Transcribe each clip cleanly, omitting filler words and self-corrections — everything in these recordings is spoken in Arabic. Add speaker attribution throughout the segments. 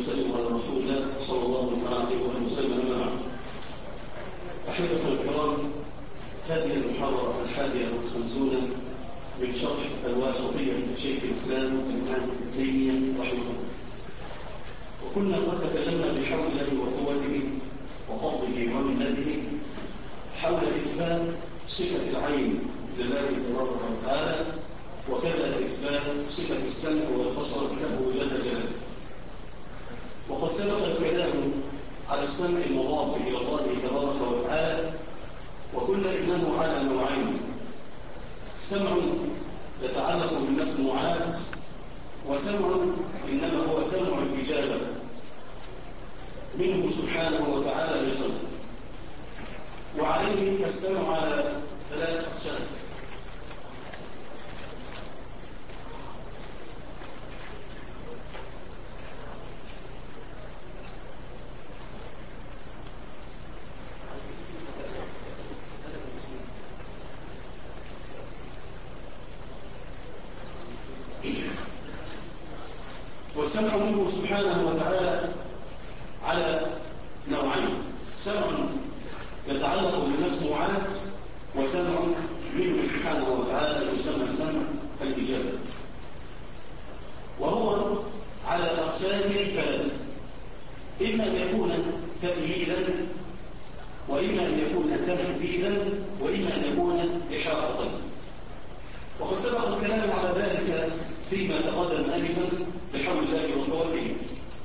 Speaker 1: وسلم على رسول الله صلى الله عليه وسلم. أما بعد، أحبة الكرام، هذه المحاضرة 51 من شرح الواسطية لشيخ الإسلام ابن تيمية رحمه الله. وكنا قد تكلمنا بحول الله وقوته وفضله ومنته حول إثبات صفة العين لله تبارك وتعالى، وكذا إثبات صفة السمع والبصر له جل جلاله. وقد سبق الكلام على السمع المضاف إلى الله تبارك وتعالى، وقلنا إنه على نوعين: سمع يتعلق بالمسموعات، وسمع إنما هو سمع الإجابة منه سبحانه وتعالى لخلقه. وعليه فالسمع على 3 أقسام: والسمع منه سبحانه وتعالى على نوعين: سمع يتعلق بالمسموعات، وسمع منه سبحانه وتعالى يسمى سمع الإجابة. وهو على أقسام 3: إما أن يكون تأييدا، وإما أن يكون تهديدا، وإما أن يكون إحاطة. وقد سبق الكلام على ذلك فيما تقدم آنفا بحول الله وقوته.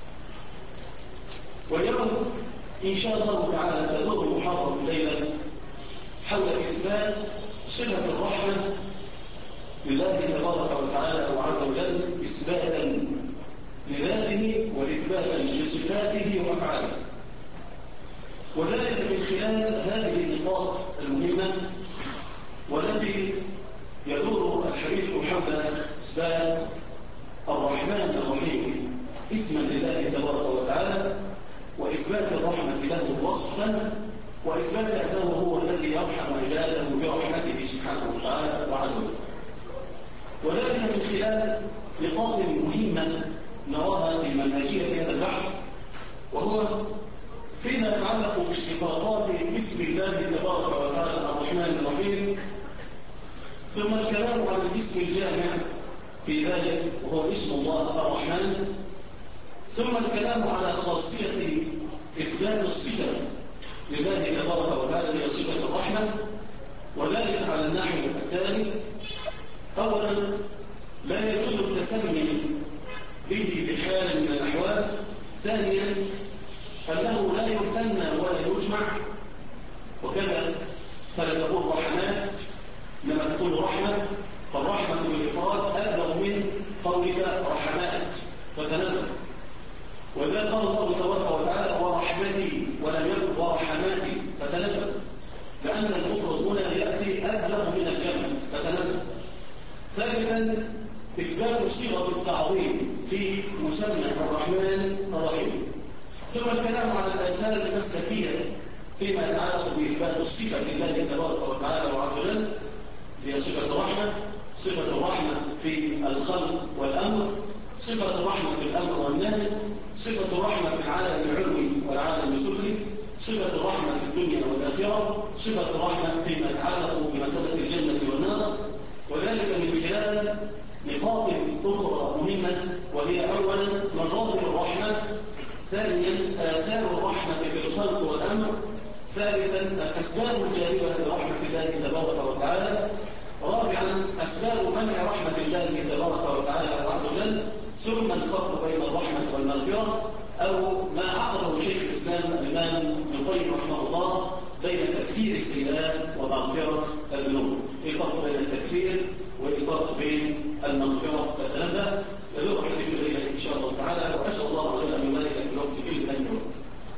Speaker 1: واليوم إن شاء الله تعالى تدور المحاضرة الليلة حول إثبات صفة الرحمة لله تبارك وتعالى وعز وجل، إثباتا لذاته وإثباتا لصفاته وأفعاله، وذلك من خلال هذه النقاط المهمة والتي يدور الحديث حول إثبات الرحمن الرحيم اسما لله تبارك وتعالى، وإثبات الرحمة له وصفا، وإثبات أنه هو الذي يرحم عباده برحمته سبحانه وتعالى وعز وجل. وذلك من خلال نقاط مهمة نراها في منهجية هذا البحث، وهو فيما يتعلق باشتقاقات اسم الله تبارك وتعالى الرحمن الرحيم، ثم الكلام عن الاسم الجامع في ذلك وهو اسم الله الرحمن، ثم الكلام على خاصية إثبات الصفة لله تبارك وتعالى هي صفة الرحمة، وذلك على النحو التالي: أولا، لا يجوز التسمي به بحال من الأحوال. ثانيا، أنه لا يثنى ولا يجمع، وكذا فلا تقول رحمات، لما تقول رحمة فالرحمة بالإفراد أبلغ من قولك رحمات فتنزل. وإذا قال الله تبارك وتعالى ورحمتي ولم يقل ورحماتي فتنزل، لأن المفرد هنا يأتي أبلغ من الجمع فتنزل. ثالثا، إثبات صيغة التعظيم في مسمى الرحمن الرحيم. ثم الكلام على الآثار المسلكية فيما يتعلق بإثبات الصفة لله تبارك وتعالى وعز وجل، هي صفة الرحمة، صفة الرحمة في الخلق والأمر، صفة الرحمة في الأمر والنهي، صفة الرحمة في العالم العلوي والعالم السفلي، صفة الرحمة في الدنيا والآخرة، صفة الرحمة فيما يتعلق بمسألة الجنة والنار، وذلك من خلال نقاط أخرى مهمة، وهي أولا مظاهر الرحمة، ثانيا آثار الرحمة في الخلق والأمر، ثالثا الأسباب الجالبة لرحمة الله تبارك وتعالى، رابعا أسباب منع رحمة الله تبارك وتعالى وعز وجل، ثم الفرق بين الرحمة والمغفرة، أو ما عقده شيخ الإسلام الإمام ابن القيم رحمه الله بين تكفير السيئات ومغفرة الذنوب. إيه الفرق بين التكفير وإيه الفرق بين المغفرة؟ فتنبه يدور حديث الليلة إن شاء الله تعالى، وأسأل الله عز وجل أن يبارك في الوقت كله أن يوم.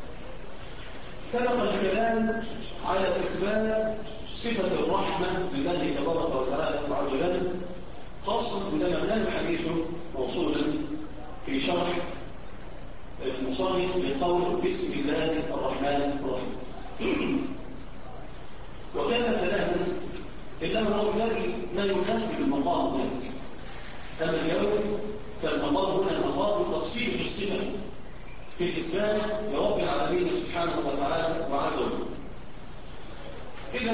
Speaker 1: سبق الكلام على إثبات صفة الرحمة لله تبارك وتعالى وعز وجل، خاصة عندما كان الحديث موصولا في شرح المصنف لقول بسم الله الرحمن الرحيم. وكان كلاما إنما هو ما يناسب المقام هناك. أما اليوم فالمقام هنا مقام تفصيل في الصفة، في الإسلام لرب العالمين سبحانه وتعالى وعز وجل. إذا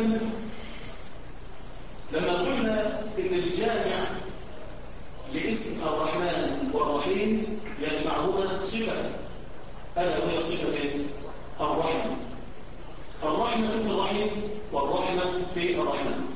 Speaker 1: لما قلنا إن الجامع لاسم الرحمن والرحيم يجمعهما صفة، ألا وهي صفة الرحمة. الرحمة في الرحيم والرحمة في الرحمن.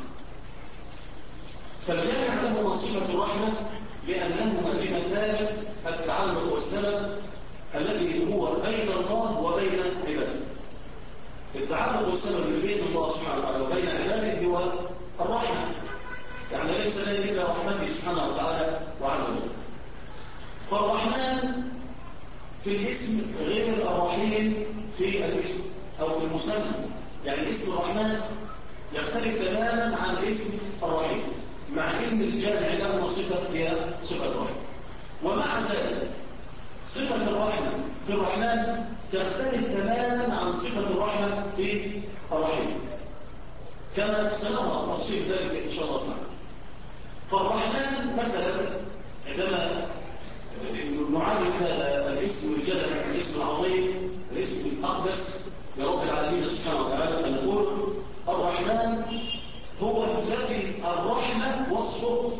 Speaker 1: فالجامع له صفة الرحمة لأنه بمثابة التعلق والسبب الذي هو بين الله وبين عباده. التعلق والسبب اللي بين الله سبحانه وتعالى وبين عباده هو الرحمة، يعني ليس لنا إلا رحمته سبحانه وتعالى وعز وجل. فالرحمن في الاسم غير الرحيم في الاسم أو في المسمى، يعني اسم الرحمن يختلف تماما عن اسم الرحيم، مع ان الجامع له صفه هي صفه الرحمه. ومع ذلك صفه الرحمه في الرحمن تختلف تماما عن صفه الرحمه في الرحيم، كما سنرى تفصيل ذلك ان شاء الله تعالى. فالرحمن مثلا عندما نعرف هذا الاسم الجلل، الاسم العظيم، الاسم الاقدس لرب العالمين سبحانه وتعالى، فنقول الرحمن هو الذي الرحمة وصفه.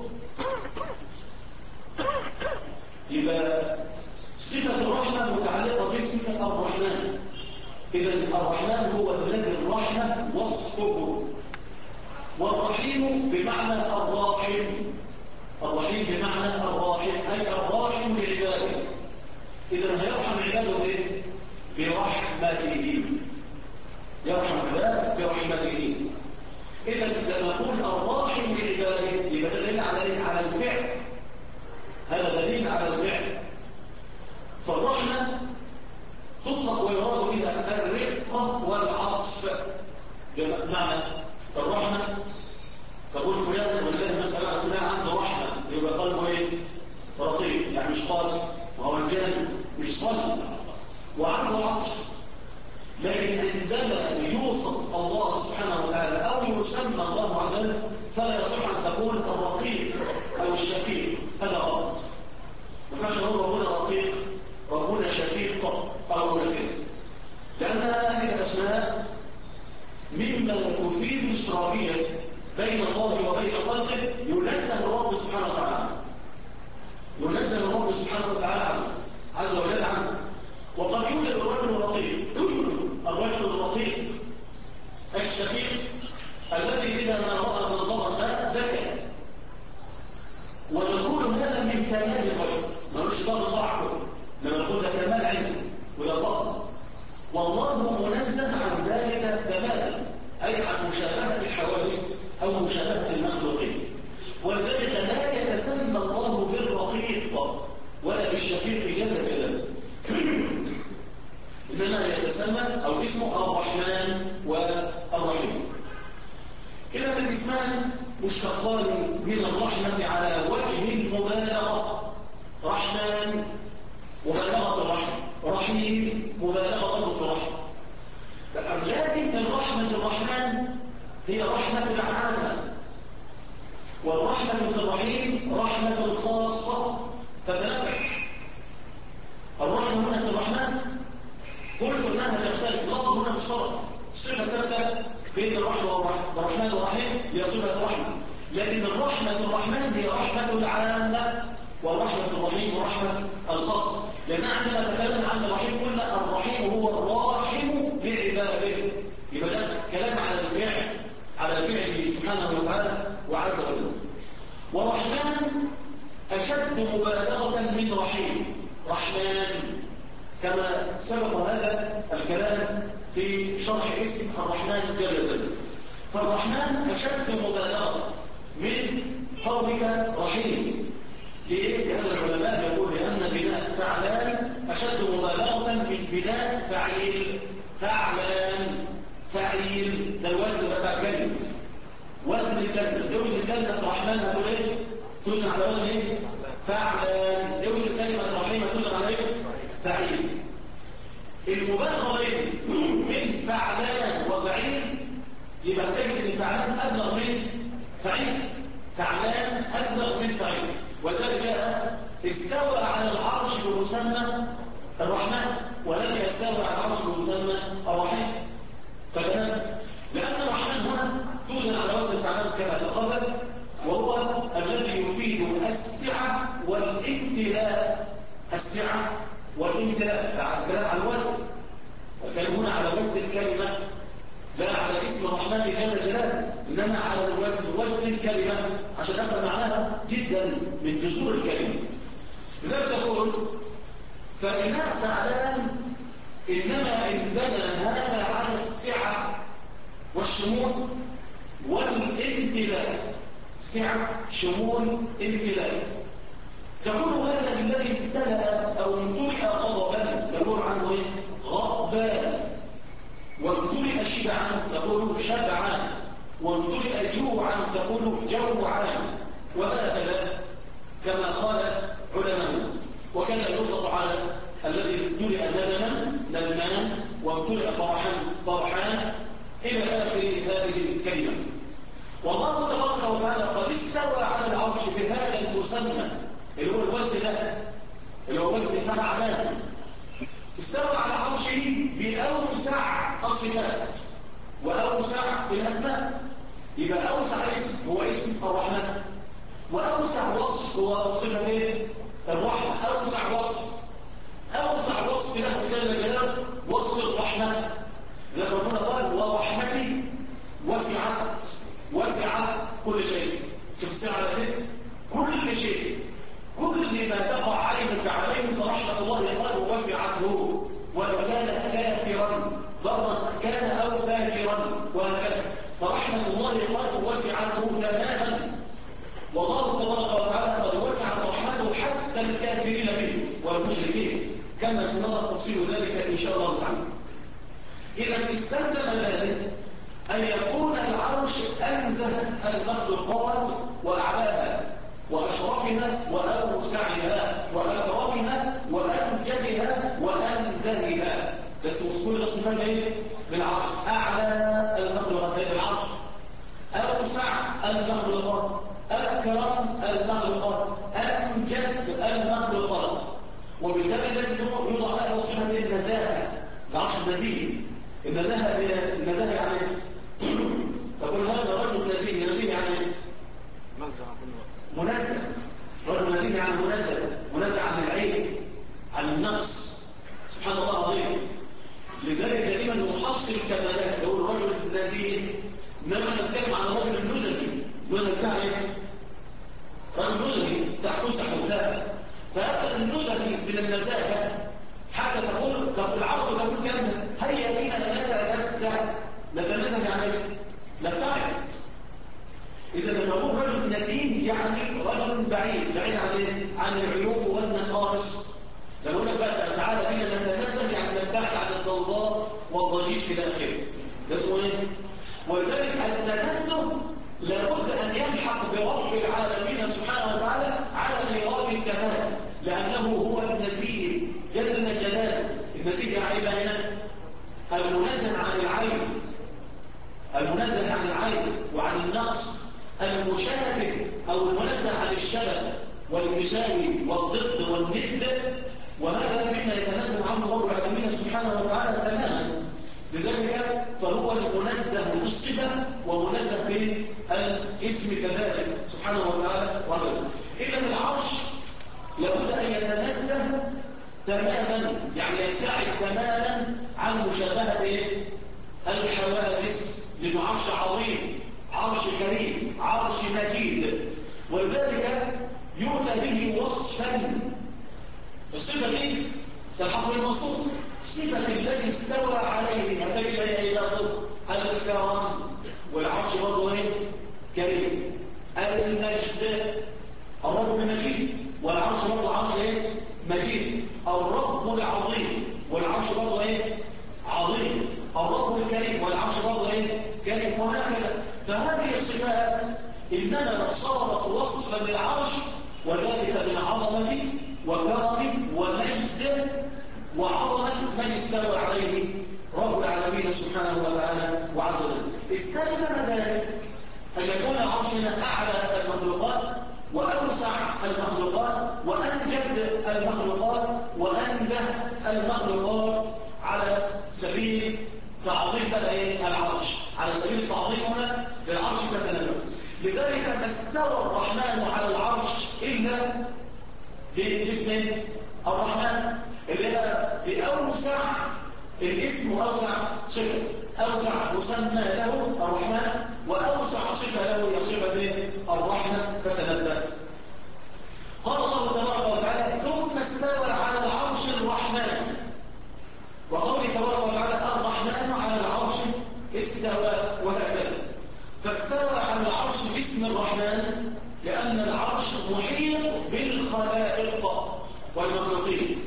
Speaker 1: يبقى صفة الرحمة متعلقة باسم الرحمن. إذا الرحمن هو الذي الرحمة وصفه، والرحيم بمعنى الراحم. الرحيم بمعنى الراحم، أي الراحم لعباده. إذا هيرحم عباده إيه؟ برحمته. يرحم عباده برحمته. إذا لما نقول الراحم لعباده يبقى دليل على الفعل. هذا دليل على الفعل. فالرحمة تطلق ويراد بها الرقة والعطف. بمعنى الرحمة تقول فلان ولله مسألة فلان عنده رحمة، يبقى قلبه ايه؟ رقيق، يعني مش قاسي، وهو الجانب مش صلب، وعنده عطف. لكن عندما يوصف الله سبحانه وتعالى أو يسمى الله عز وجل فلا يصح أن تقول الرقيق أو الشفيق، هذا غلط. ما ينفعش نقول ربنا رقيق، ربنا شفيق أو ربنا كده، لأن هذه الأسماء مما تفيد الاشتراكية بين الله وبين خلقه. ينزه الرب سبحانه وتعالى، ينزه الرب سبحانه وتعالى عز وجل عنه. وقد يوجد الرجل الرقيق، الرجل الرقيق الشفيق الذي إذا ما رأى منظر الماء بكى، ونقول هذا من كمال الرجل، ملوش ضعفه، لما نقول ده كمال عنده وده فضل. والله منزه عن ذلك تماما، أي عن مشابهة الحوادث أو مشابهة المخلوقين. ولذلك لا يتسمى الله بالرقيق ولا بالشفيق جل جلاله، إنما يتسمى أو اسمه الرحمن والرحيم. إذا الاسمان مشتقان من الرحمة على وجه المبالغة. رحمن مبالغة الرحمة، رحيم مبالغة الرحمة. لكن الرحمة الرحمن هي رحمة عامة، والرحمة الرحيم رحمة خاصة. فتنبه، الرحمة هنا في الرحمن قلت انها تختلف، لفظ هنا مشترك، صفه ثابته بين الرحمه والرحمن والرحيم هي صفه الرحمه، لكن الرحمه الرحمن هي رحمه العامه، والرحمه الرحيم رحمه الخاصه. لان عندما نتكلم عن الرحيم قلنا الرحيم هو الراحم لعباده، يبقى ده كلام على الفعل، على فعله سبحانه وتعالى وعز وجل. ورحمن اشد مبالغه من رحيم. رحمن كما سبق هذا الكلام في شرح اسم الرحمن جل جلاله. فالرحمن أشد مبالغة من قولك رحيم. ليه؟ لأن العلماء يقول لأن بناء فعلان أشد مبالغة من بناء فعيل. فعلان فعيل ده الوزن بتاع كلمة، وزن الكلمة. يوزن كلمة الرحمن هتقول ايه؟ توزن على وزن ايه؟ فعلان. يوزن كلمة الرحيم توزن على ايه؟ فعيل. المبالغه من فعلان وفعيل يبقى تجد ان فعلان ابلغ من فعيل، فعلان ابلغ من فعيل. وذلك جاء استوى على العرش بمسمى الرحمن، والامتلاء، ده الكلام على الوزن، الكلام هنا على وزن الكلمة لا على اسم الرحمن جل جلاله، إنما على وزن الكلمة عشان نفهم معناها جدا من جذور الكلمة. لذلك تقول فإنها فعلان إنما إن بنى هذا على السعة والشمول والامتلاء، سعة شمول امتلاء. تقول هذا الذي امتلأ أو امتلئ غضبا تقول عنه ايه؟ غضبان. وامتلئ شبعا تقول شبعان. وامتلئ جوعا تقول جوعان. وهكذا كما قال علماء. وكان يطلق على الذي امتلئ ندما ندمان وامتلئ فرحا فرحان إلى آخر هذه الكلمة. والله تبارك وتعالى قد استوى على العرش بهذا المسمى اللي هو الوزن ده، اللي هو وزن فعلان. استوى على عرشه بأوسع الصفات وأوسع في الأسماء. يبقى أوسع اسم هو اسم الرحمن، وأوسع وصف هو صفة ايه؟ الرحمة. أوسع وصف له جل جلاله وصف الرحمة. زي ما ربنا قال ورحمتي وسعت كل شيء. شوف السعة ايه؟ كل شيء، كل ما تقع عينك عليه فرحمة الله قال وسعته، ولو كان كافرا ضرا كان أو فاجرا وهكذا، فرحمة الله قال وسعته تماما. والله تبارك وتعالى قد وسعت رحمته حتى الكافرين منه والمشركين كما سنرى تفصيل ذلك إن شاء الله تعالى. إذا استلزم ذلك أن يكون العرش أنزه المخلوقات وأعلاها وأشرفها وأوسعها وأكرمها وأمجدها وأنزهها. بس كل ده صفات ايه؟ بالعرش. أعلى المخلوقات بالعرش، أوسع المخلوقات، أكرم المخلوقات، أمجد المخلوقات. وبالتالي التي يوضع لها صفة النزاهة، العرش النزيه. النزاهة يعني تقول هذا رجل نزيه يعني منزه. رجل نزيه يعني منزه عن العيب، عن النقص. سبحان الله العظيم. لذلك دائما نحصل الكمالات. لو الرجل النزيه انما نتكلم عن الرجل النزهي. النزهي بتاع ايه؟ رجل نزهي بتاع فسح وبتاع. فهذا النزهي من النزاهه حتى تقول العرب تقول كلمه هيا بينا نتنزه يعني نبتعد. إذا لما نقول رجل نزيه يعني رجل بعيد عن العيوب والنقائص. لما نقول لك بقى تعالى بينا نتنزه يعني نبتعد عن الضوضاء والضجيج إلى آخره. ده اسمه ايه؟ ولذلك التنزه لابد أن يلحق برب العالمين سبحانه وتعالى على إيراد الكمال، لأنه هو النزيه جل جلاله. النزيه يعني هنا المنزه عن العين، المنزه عن العين وعن النقص، المشابه أو المنزه عن الشبه والمساوي والضد والند. وهذا مما يتنزه عنه رب العالمين سبحانه وتعالى تماما. لذلك فهو المنزه في الصفة ومنزه في الاسم كذلك سبحانه وتعالى وعلا. إذا العرش لابد أن يتنزه تماما، يعني يبتعد تماما عن مشابهة الحوادث، لأنه عرش عظيم، عرش كريم، عرش مجيد. ولذلك يؤتى به وصفا. الصفة دي تلحق بالموصوف. الصفة التي استوى عليه هتجد هي الكرم، والعرش برضه كريم. المجد، الرب المجيد، والعرش برضه عرش مجيد. الرب العظيم، والعرش برضه عظيم. الرب الكريم، والعرش برضه كريم. وهكذا. فهذه الصفات انما صارت وصفا للعرش، وذلك من عظمه وكرم ومجد وعظمه من استوى عليه رب العالمين سبحانه وتعالى وعز وجل. استلزم ذلك ان يكون عرشنا اعلى المخلوقات وأوسع المخلوقات وأنجد المخلوقات وأنزه المخلوقات على سبيل تعظيم العرش، على سبيل التعظيم هنا للعرش كتنبه. لذلك ما استوى الرحمن على العرش إلا باسم الرحمن اللي الاسم أوسع صفة، أوسع مسمى له الرحمن، وأوسع صفة له هي صفة الرحمة. فتنبه. قال الله تبارك وتعالى ثم استوى على العرش الرحمن، وقوله تبارك وتعالى الرحمن على العرش استوى وهكذا. فاستوى على العرش باسم الرحمن لأن العرش محيط بالخلائق والمخلوقين.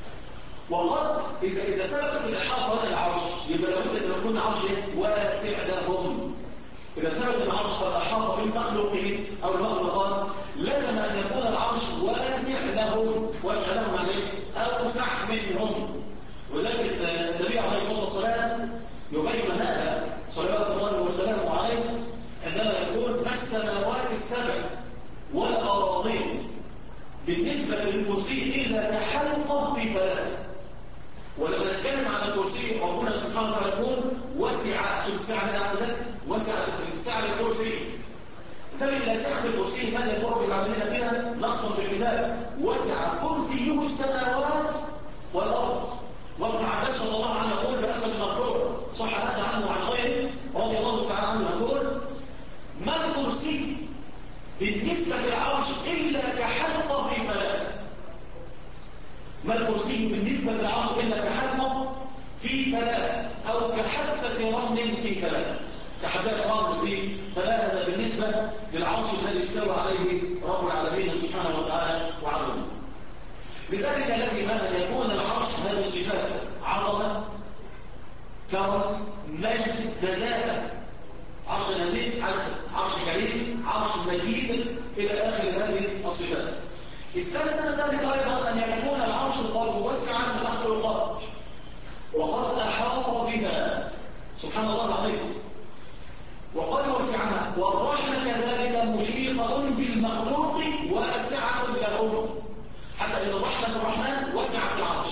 Speaker 1: وقد إذا سبقت الإحاطة على العرش يبقى لابد أن يكون العرش واسع لهم. إذا ثبت العرش قد أحاط بالمخلوقين أو المخلوقات لازم أن يكون العرش واسع لهم، واسع لهم عليه أوسع منهم. وذلك النبي عليه الصلاة والسلام يبين هذا صلوات الله وسلامه عليه عندما يقول ما السماوات السبع والأراضين بالنسبة للكرسي إلا كحلقة في فلاة. ولما نتكلم عن الكرسي ربنا سبحانه وتعالى يقول وسع، شوف الساعة من أعلى ده، وسع الساعة الكرسي. فإذا سعة الكرسي ماذا يقول رب العالمين فيها نصا في الكتاب وسع كرسيه السماوات والأرض. وابن عباس رضي الله عنه يقول بأسد المغفور صح هذا عنه وعن غيره رضي الله تعالى عنه يقول ما الكرسي بالنسبة للعرش إلا كحلقة في فلاة. ما الكرسي بالنسبة للعرش إلا كحلقة في فلاة أو كحبة رمل في فلاة، كحبات رمل في فلاة. هذا بالنسبة للعرش الذي استوى عليه رب العالمين سبحانه وتعالى وعظمه. لذلك لازم أن يكون العرش هذه صفات عظمة كرم مجد دلالة. عرش نزيد، عرش كريم، عرش مجيد إلى آخر هذه الصفات. استلزم ذلك أيضا أن يكون العرش قد وسعا المخلوقات وقد أحاط بها سبحان الله العظيم وقد وسعها، والرحمة كذلك محيطة بالمخلوق واسعة لهم، حتى إن رحمة الرحمن وسعت العرش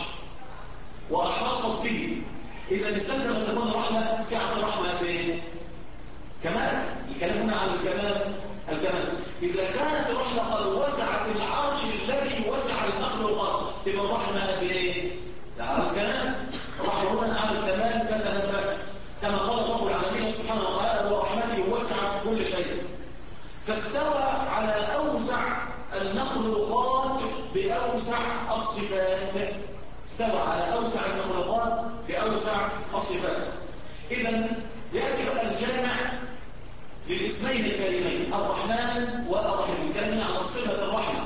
Speaker 1: وأحاطت به. إذا استلزم أن تكون الرحمة سعة الرحمة بإيه؟ كمال. الكلام هنا عن الكمال. إذا كانت الرحمة قد وسعت العرش الذي وسع المخلوقات تبقى الرحمة بإيه؟ على الكمال. الرحمة هنا على الكمال فتنبه كما قال رب العالمين سبحانه وتعالى ورحمته وسعت كل شيء. فاستوى على أوسع المخلوقات بأوسع الصفات. استوى على أوسع المخلوقات بأوسع الصفات. إذن يأتي بقى الجامع للاسمين الكريمين الرحمن والرحيم. كلمنا عن صفة الرحمة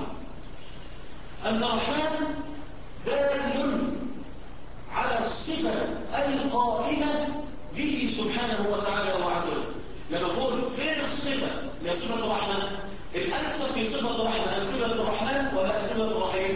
Speaker 1: أن الرحمن دال على الصفة القائمة به سبحانه وتعالى وعزه. لما نقول فين الصفة لصفة الرحمن؟ الأنسب في صفة الرحمن أمثلة الرحمن ولا أمثلة الرحيم؟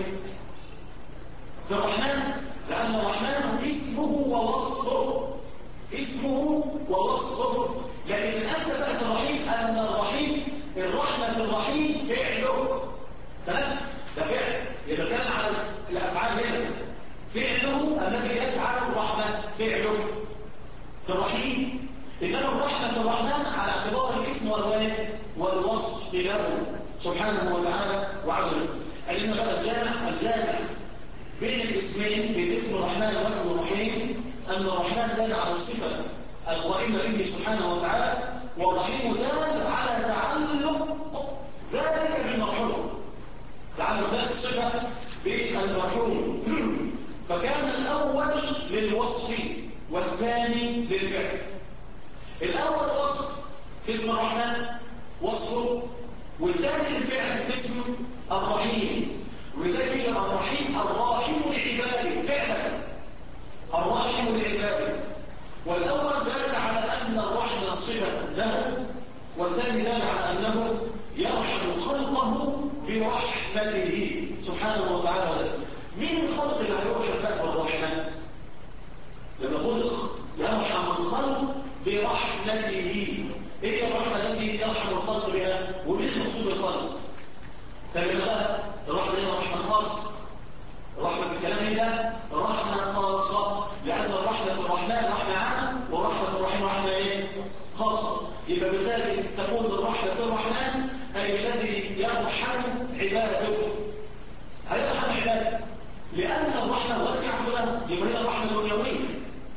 Speaker 1: في الرحمن لأن الرحمن اسمه ووصفه، اسمه ووصفه. لكن الأنسب في الرحيم أن الرحيم الرحمة الرحيم فعله. تمام؟ ده فعل يبقى كان على الأفعال هنا فعله الذي يفعل الرحمة فعله في الرحيم. إنما الرحمة الرحمن على اعتبار الاسم والوصف له سبحانه وتعالى وعزه. أن بقى الجامع بين الاسمين، بين اسم الرحمن واسم الرحيم، أن الرحمن دال على الصفة القائمة به سبحانه وتعالى، والرحيم دال على تعلق ذلك بالمرحوم، تعلق ذلك الصفة بالمرحوم. فكان الأول للوصف والثاني للفعل. الأول وصف اسم الرحمن وصفه، والثاني الفعل اسم الرحيم. ولذلك الرحيم الراحم لعباده فعلا، الراحم لعباده. والأول دل على أن الرحمة صفة له، والثاني دل على أنه يرحم خلقه برحمته سبحانه وتعالى. مين الخلق اللي هيرحم بقى بالرحمة؟ لما خلق يرحم الخلق برحمته. ايه الرحمة التي يرحم الخلق بها؟ وليه المقصود بالخلق؟ فبما بقى الرحمة هي رحمة خاصة. الرحمة في الكلام ده رحمة خاصة، لأن الرحمة في الرحمن رحمة عامة، والرحمة في الرحيم رحمة ايه؟ خاصة. يبقى بالتالي تكون الرحمة في الرحمن أي الذي يرحم عباده، هيرحم عباده، لأن الرحمة واسعة له. يبقى هي الرحمة الدنيوية،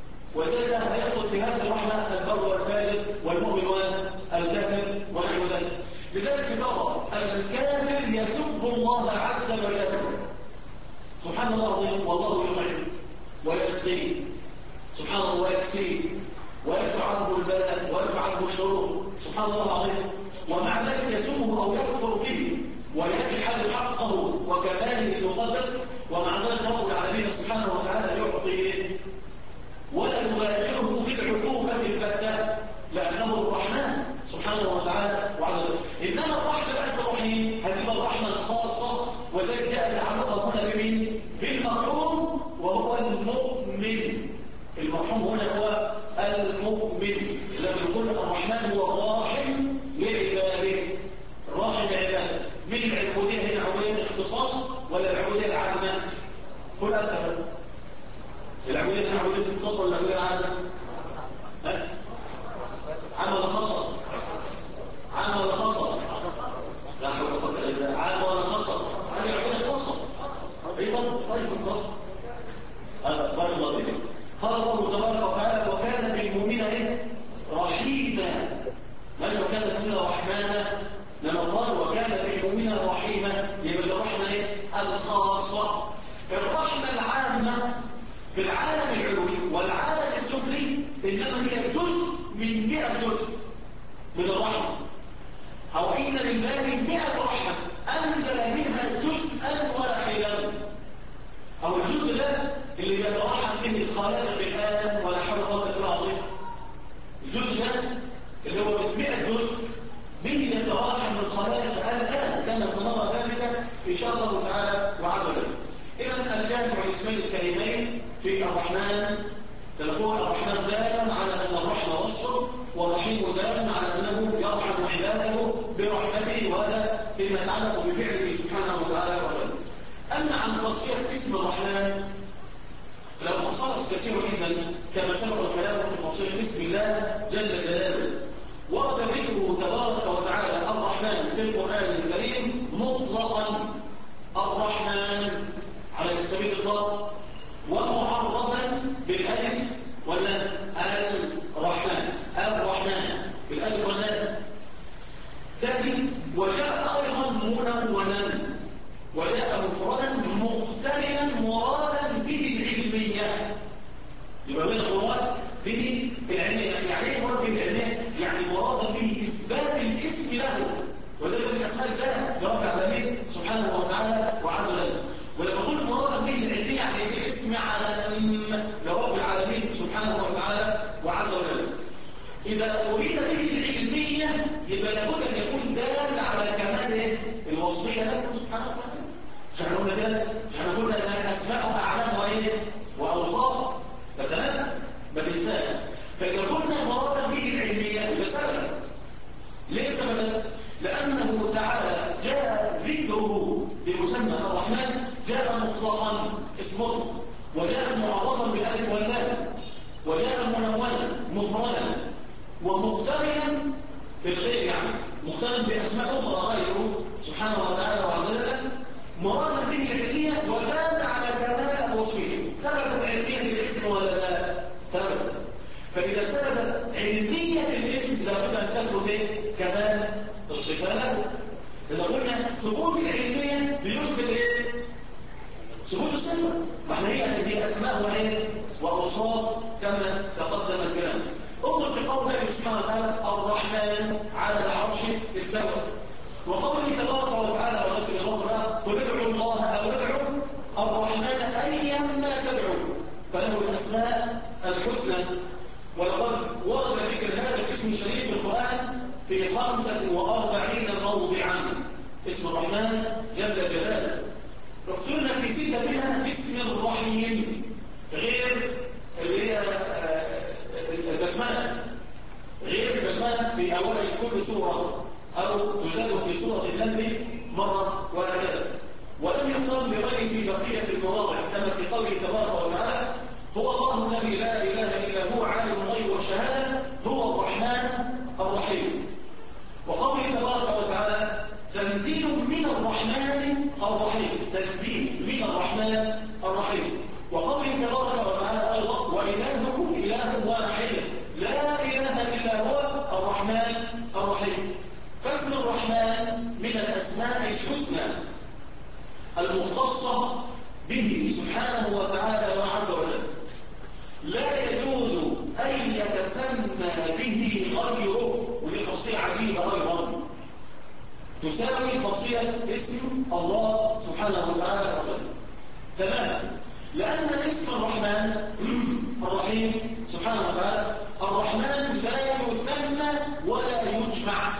Speaker 1: يسقيه سبحان الله ويكسيه ويدفع عنه البلاء ويدفع عنه الشرور سبحان الله العظيم، ومع ذلك يسومه أو يكفر به ويجحد حقه وكماله المقدس، ومع ذلك رب العالمين سبحانه وتعالى يعطيه ولا يبالغه بالعقوبة البتة لأنه الرحمن سبحانه وتعالى وعز وجل. إنما الرحمة بقى الرحيم هذه الرحمة الخاصة، وذلك جاء العلاقة هنا بمن؟ بالمرحوم وهو المؤمن. المرحوم هنا هو المؤمن. لما نقول الرحمن هو الراحم لعباده، الراحم لعباده. من العبودية هنا عبودية الاختصاص ولا العبودية العامة؟ كل أكثر العبودية هنا عبودية الاختصاص ولا العبودية العامة؟ عام ولا خاصة؟ عام ولا خاصة؟ لا حول ولا قوة إلا بالله. عام ولا خاصة؟ هذه عبودية خاصة. أيضا طيب بالضبط. هذا بارك الله فيك. قال الله تبارك وتعالى وكان بالمؤمنين رحيما. ماذا وكان بالمؤمنين رحمانا؟ لما قال وكان بالمؤمنين رحيما يبقى الرحمة الخاصة. الرحمة العامة في العالم العلوي والعالم السفلي إنما هي جزء من 100 جزء من الرحمة، أو إن لله 100 رحمة أنزل منها جزءا واحدا، أو الجزء ده اللي بيترحم به الخالق الآن ولا حول ولا قوة إلا بالله. الجزء ده اللي هو 100 جزء به يترحم الخالق الآن كما سنرى ذلك إن شاء الله تعالى وعز وجل. إذا الجامع الاسمين الكريمين في الرحمن تقول الرحمن دائما على أن الرحمة وصف، والرحيم دائما على أنه يرحم عباده برحمته، وهذا فيما يتعلق بفعله سبحانه وتعالى وجل. أما عن خاصية اسم الرحمن له خصائص كثيرة جدا كما سبق الكلام في خاصية اسم الله جل جلاله. ورد ذكره تبارك وتعالى الرحمن في القرآن الكريم مطلقا، الرحمن على سبيل الإطلاق، ومعرفا بالالف ولا الرحمن، الرحمن بالالف واللام. ثاني وجاء ايضا منونا، وجاء مفردا مقترنا مرادا به العلميه. يبقى من المراد به العلميه، يعني ايه مراد به العلميه؟ يعني مرادا به اثبات الاسم له، وذلك من اسماء الذات لرب العالمين سبحانه وتعالى وعز وجل. ولما نقول مرادا به العلميه يعني ايه؟ اسم علم لرب العالمين سبحانه وتعالى وعز وجل. اذا اريد به العلميه يبقى لابد ان يكون دال على كمال الوصفيه له سبحانه وتعالى. مش احنا قلنا كده؟ مش احنا قلنا ان اسماءه اعلام وايه؟ واوصاف فتمام؟ ما تنساش. فاذا قلنا مرادا به العلميه يبقى ثبتت. ليه ثبتت؟ لأنه تعالى جاء ذكره بمسمى الرحمن جاء مطلقا اسمه، وجاء معرضا بالالف واللام، وجاء منونا مفردا ومقترنا بالغير، يعني مقترن بأسماء أخرى غيره سبحانه وتعالى وعز وجل، مرادا به العلمية ودل على كمال وصفه. ثبتت علمية الاسم ولا لا؟ ثبتت. فإذا ثبتت علمية الاسم لابد أن تثبت ايه؟ كمال الصفات. إذا قلنا ثبوت العلمية بيثبت ايه؟ ثبوت الصفة. معنى هي أسماء وايه؟ وأوصاف كما تقدم الكلام. انظر في قول الله سبحانه وتعالى الرحمن على العرش استوى، وقوله تبارك وتعالى ولكن الأخرى قل ادعوا الله أو ادعوا الرحمن أيما تدعوا فله الأسماء الحسنى. ولقد ورد ذكر هذا الاسم الشريف في القرآن في 45 موضعا، اسم الرحمن جل جلاله. اخترنا في 6 منها باسم الرحيم غير اللي هي البسمله، غير البسمله في اول كل سوره او تزاد في سوره النمل مره وهكذا. ولم يختار بغيره في بقيه المواضع كما في قوله تبارك وتعالى هو الله الذي لا اله الا هو عالم الغيب والشهاده هو الرحمن الرحيم. وقوله تبارك وتعالى تنزيل من الرحمن الرحيم، تنزيل من الرحمن الرحيم. وقوله تبارك وتعالى ايضا والهكم اله واحد لا اله الا هو الرحمن الرحيم. فاسم الرحمن من الاسماء الحسنى المختصه به سبحانه وتعالى وعز وجل. يأتيه غيره، ودي خاصية عجيبة أيضا تساوي خاصية اسم الله سبحانه وتعالى وجل. تمام. لأن اسم الرحمن الرحيم سبحانه وتعالى، الرحمن لا يثنى ولا يجمع.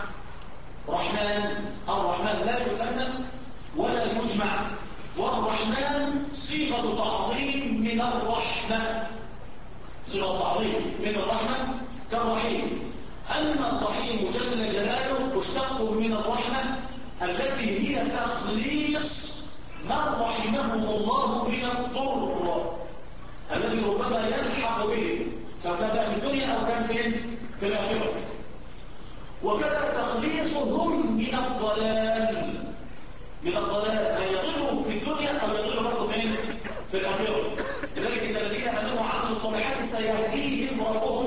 Speaker 1: الرحمن لا يثنى ولا يجمع، والرحمن صيغة تعظيم من الرحمة، صيغة تعظيم من الرحمة كالرحيم. أما الرحيم جل جلاله مشتق من الرحمة التي هي تخليص من رحمه الله من الضر الذي ربما يلحق به، سواء كان في الدنيا أو كان في الآخرة. وكذا تخليصهم من الضلال، أن يضروا في الدنيا أو يضروا برضه في الآخرة. لذلك إن الذين آمنوا وعملوا الصالحات سيهديهم ربهم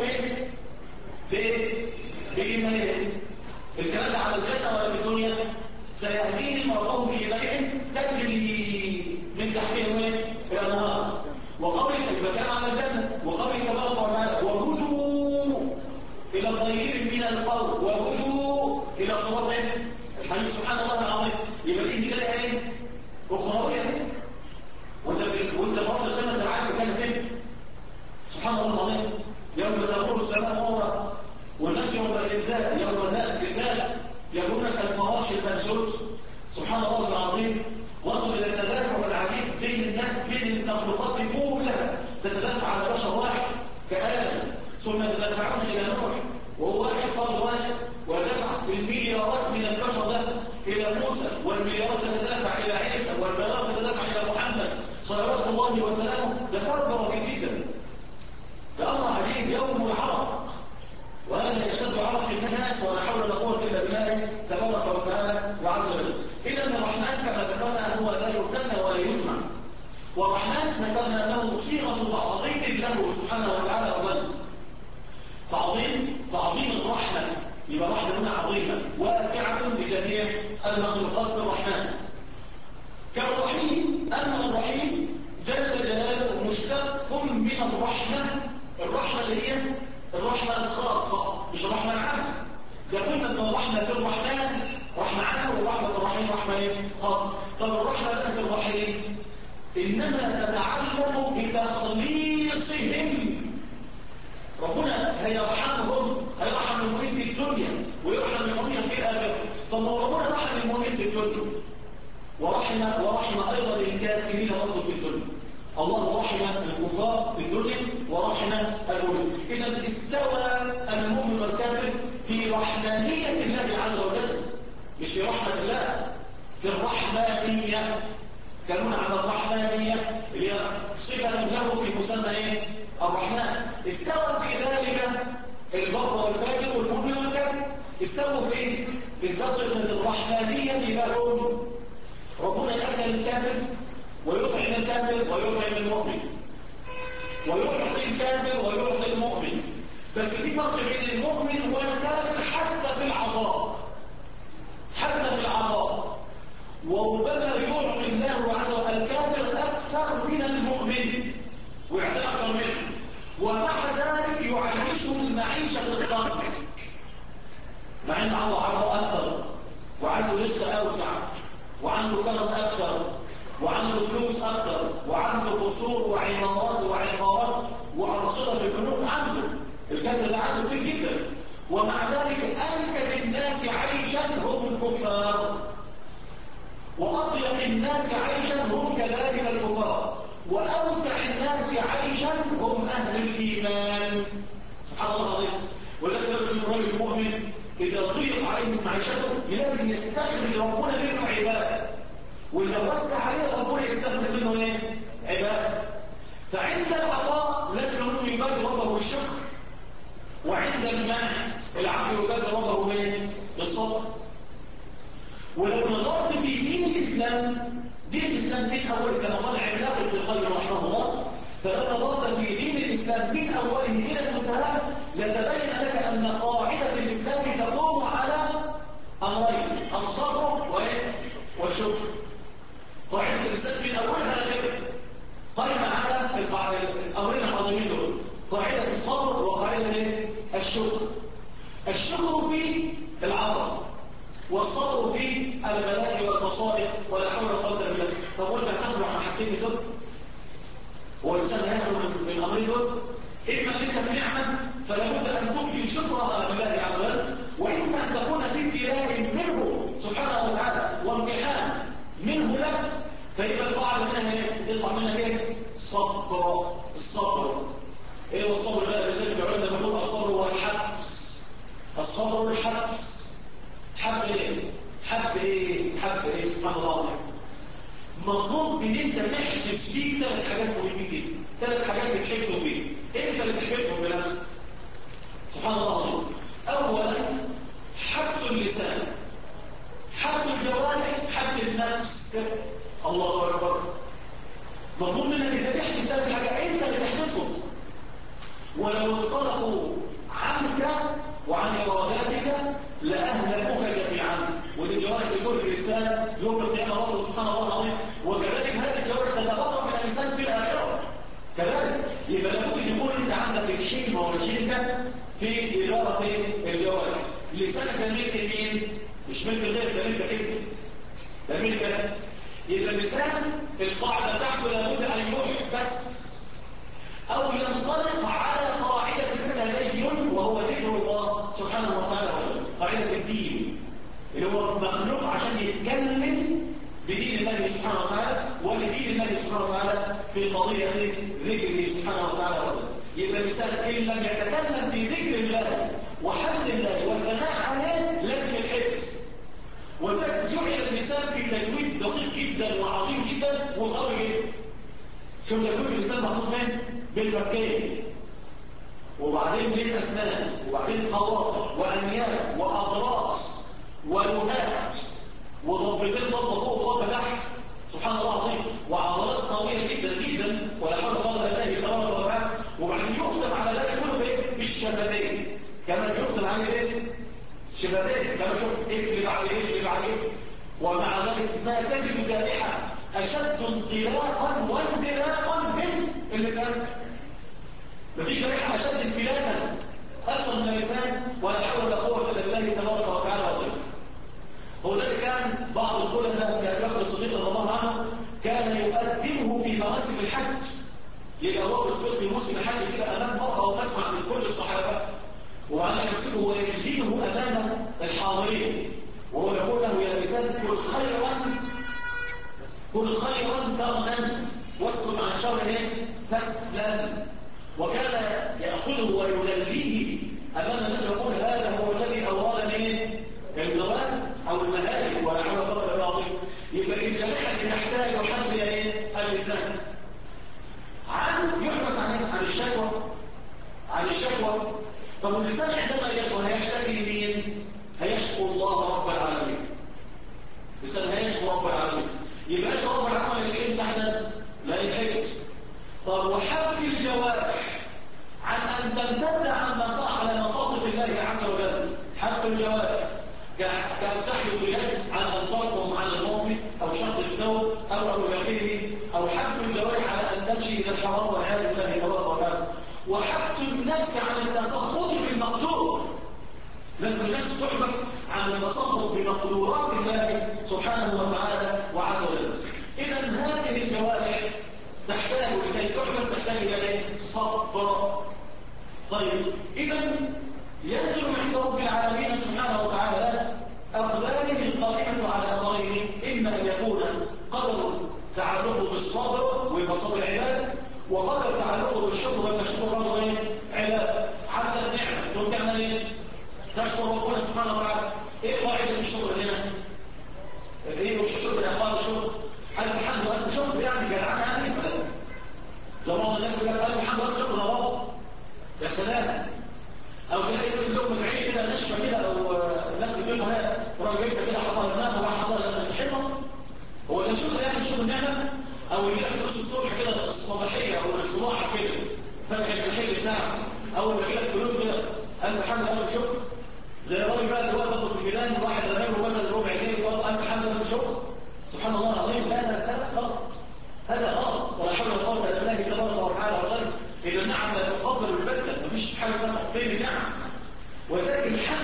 Speaker 1: بإيمانهم. الكلام ده على الجنة ولا في الدنيا؟ سيهديهم ربهم بإيمانهم تجري من تحتهم الأنهار. وقوله المكان على الجنة، وقوله تبارك وتعالى وهدوا إلى الطيب من القول، وهدوا إلى صراط الحميد سبحان الله العظيم. يبقى دي كده ايه؟ أخروية. وانت فرض السنة انت عارف كان فين؟ سبحان الله العظيم. يوم تمر السماء مورا والناس يوم الإنزال، يوم الإنزال يكون كالفراش المنشوش. سبحان الله العظيم. وانظر إلى التدافع العجيب بين الناس، بين المخلوقات كلها تتدافع على بشر واحد كآدم، ثم يتدافعون إلى نوح وهو واحد فرد واحد، ودفع المليارات من البشر ده إلى موسى، والمليارات تتدافع إلى عيسى، والمليارات تتدافع إلى محمد صلوات الله وسلامه. ده كرب رهيب جدا، ده أمر عجيب، يوم العرق، وهذا يشتد عرق الناس، ولا حول ولا قوة إلا بالله تبارك وتعالى وعز وجل. إذا الرحمن كما ذكرنا هو لا يثنى ولا يجمع، والرحمن ذكرنا له صيغة تعظيم له سبحانه وتعالى وظل. تعظيم الرحمة، يبقى رحمة هنا عظيمة واسعة لجميع المخلوقات في الرحمن كالرحيم. أما الرحيم جل جلاله مشتق من الرحمة اللي هي الرحمة الخاصة، مش الرحمة العامة. ده قلنا ان الرحمة في الرحمن رحمة عامة، والرحمة في الرحيم رحمة خاصة. طب الرحمة بقى في الرحيم إنما تتعلق بتخليصهم. ربنا هيرحم المؤمنين في الدنيا ويرحم المؤمنين في الآخرة. طب ربنا رحم المؤمنين في الدنيا ورحم أيضا الكافرين برضه في الدنيا. الله رحم الكفار في الدنيا ورحم المؤمنين. إذا استوى المؤمن والكافر في رحمانية الله عز وجل، مش في رحمة الله، في الرحمانية. كلمنا عن الرحمانية اللي هي صفة له في مسمى الرحمن. استوى في ذلك البر والفاجر والمؤمن والكافر، استووا في إثبات الرحمانية لهم. ربنا يأكل الكافر ويطعم الكافر ويطعم المؤمن، ويعطي الكافر ويعطي المؤمن. بس في فرق بين المؤمن والكافر حتى في العطاء، وربما يعطي الله عز وجل الكافر أكثر من المؤمن ويعطي أكثر منه، ومع ذلك يعيشه المعيشة الضنك، مع أن الله عطاء أكثر وعنده رزق أوسع وعنده كرم أكثر وعنده فلوس أكثر وعنده قصور وعمارات وعقارات وأرصدة في البنوك، عنده الكافر ده عنده كتير جدا، ومع ذلك أنكد الناس عيشا هم الكفار، وأضيق الناس عيشا هم كذلك الكفار، وأوسع الناس عيشا هم أهل الإيمان. سبحان الله العظيم. ولكن الرجل المؤمن إذا ضيق عليه معيشته لازم يستخرج ربنا منه عبادة، وإذا وسع عليه ربنا يستخرج منه عبادة. فعند العطاء لازم أنه يبادر ربه بالشكر، وعند المنع العبد يبادر ربه بالصبر. ولو نظرت في دين الإسلام من أول كما قال علاق بن القيم رحمه الله، فلو نظرت في دين الإسلام من أوله إلى منتهى لتبين لك أن قاعدة الإسلام تقوم على أمرين: الصبر والشكر. قاعدة الإسلام من أولها لآخرها قائمة على الأمرين العظيمين دول: قاعدة الصبر وقاعدة الشكر. الشكر في العطاء، والصبر في البلاء والمصائب، ولا حول ولا قوه الا بالله. طب وانت هتخلع عن حاجتين دول؟ هو الانسان هيخلع من الامرين دول؟ اما انت في نعمه فلا بد ان تبدي شكرا لله عز وجل، واما ان تكون في ابتلاء منه سبحانه وتعالى وامتحان منه لك، فيبقى القاعده منها يطلع منك ايه؟ صبر. الصبر ايه هو الصبر بقى؟ لذلك العلماء بيقولوا الصبر هو الحبس. الصبر الحبس. حبس ايه؟ حبس ايه؟ حبس ايه؟ سبحان الله العظيم. مطلوب ان انت تحبس فيك 3 حاجات مهمين جدا، 3 حاجات بتحبسهم بيه، انت اللي تحبسهم بنفسك. سبحان الله العظيم. اولا حبس اللسان، حبس الجوارح، حبس النفس. الله اكبر. مطلوب منك ان تحبس 3 حاجات، انت اللي تحبسهم. ولو انطلقوا عنك وعن اراداتك لاهلكوك جميعا. ودي جوارح لكل الانسان يوم القيامه الله سبحانه الله العظيم، وكذلك هذه الجوارح تتبرر من الانسان في الاخره كذلك. يبقى لابد يكون انت عندك الحكمه والحنكه في اداره الجوارح. لسانك ده ملك مين؟ مش ملك الغير، ده ملكك انت، ده ملكك. يبقى اللسان القاعده بتاعته لابد ان يحبس او ينطلق على قاعده التدين، وهو ذكر الله سبحانه وتعالى، قاعده الدين اللي هو مخلوق عشان يتكلم بدين الله سبحانه وتعالى ولدين الله سبحانه وتعالى في قضيه ذكره سبحانه وتعالى. يبقى الانسان ان لم يتكلم بذكر الله وحمد الله والثناء عليه لازم يتحبس. وذلك جعل اللسان في تجويد دقيق جدا وعظيم جدا وقوي جدا. شوف تجويد اللسان محطوط فين؟ بالفكين، وبعدين بالاسنان، وبعدين قواطع وانياب واضراس ولهات، وضربتين ضربه فوق وضربه تحت. سبحان الله العظيم. وعضلات طويله جدا جدا ولا حول ولا قوه الا بالله تبارك وتعالى. وبعدين يختم على ذلك كله بايه؟ بالشفتين. كمان يختم عليه ايه؟ شفتين. كما شوف اقفل بعد اقفل بعد اقفل. ومع ذلك ما تجد جارحه اشد انطلاقا وانزلاقا من اللسان. مفيش جارحه اشد انفلاتا اكثر من اللسان، ولا حول ولا قوه الا بالله تبارك وتعالى. هو ذلك كان بعض الخلفاء كأبي بكر الصديق رضي الله عنه كان يقدمه في مواسم الحج. يبقى هو الصديق في موسم الحج كده امام مرأة ومسمع من كل الصحابه، وبعدين يمسكه ويجلده امام الحاضرين وهو يقول له يا لسان كل خيرا، كل خيرا تغنم واسكت عن شر تسلم. وكان ياخذه ويدليه امام الناس ويقول هذا هو الذي اوردني المواد او المهالك، ولا حول ولا قوه الا بالله. يبقى الجريحه اللي تحتاج حد اللسان عن يحبس عن الشكوى، عن الشكوى. طب اللسان عندما يشكو هيشتكي مين؟ هيشكو الله رب العالمين. اللسان هيشكو رب العالمين. يبقى يشكو رب العالمين اللي يمسح لا يحبس. طب وحبس الجوارح عن ان تمتد على مصادق الله عز وجل. حبس الجوارح كان تحدث اليد عن ان ترقم عن المؤمن او شق الثوب او اخره، او حبس الجوارح على ان تمشي الى الحرام والعياذ بالله تبارك وتعالى. وحبس النفس عن التسخط بالمقدور. لازم النفس تحبس عن التسخط بمقدورات الله سبحانه وتعالى وعز وجل. اذا هذه الجوارح تحتاج لكي تحبس تحتاج الى صبر. طيب اذا ينزل عند رب العالمين سبحانه وتعالى أقداره القائمة على أمرين، إما أن يكون قدر تعلقه بالصبر ويبصر العباد، وقدر تعلقه بالشكر والتشكر برضه عباد. عندك نعمة تقوم تعمل ايه؟ تشكر ربنا سبحانه وتعالى. ايه قاعدة الشكر هنا؟ ايه الشكر يا الشكر؟ ألف حمد وألف شكر يعني جدعان يعني ولا زي بعض الناس يقول لك ألف حمد وألف شكر يا بابا يا سلام. او تلاقي اللقمه العيش كده ناشفه كده، او الناس اللي بيقولوا هنا راجل جايبها كده حطها دماغه وحطها الحيطه. هو ده شغل يعني شغل النعمه؟ او يجي لك فلوس الصبح كده الصباحيه او الصباحه كده فتح المحل بتاعك، او يجي لك فلوس كده الف حمد الف شكر. زي الراجل بقى اللي واقف في الجيران واحد رمى له مثلا ربع جنيه يقول الف حمد الف شكر. سبحان الله العظيم. لا هذا غلط، هذا غلط. ولا حول ولا قوه الا بالله تبارك وتعالى. وغيره إذا النعم لا تقدر البتة، مفيش حاجة اسمها تقدير النعم. وذلك الحمد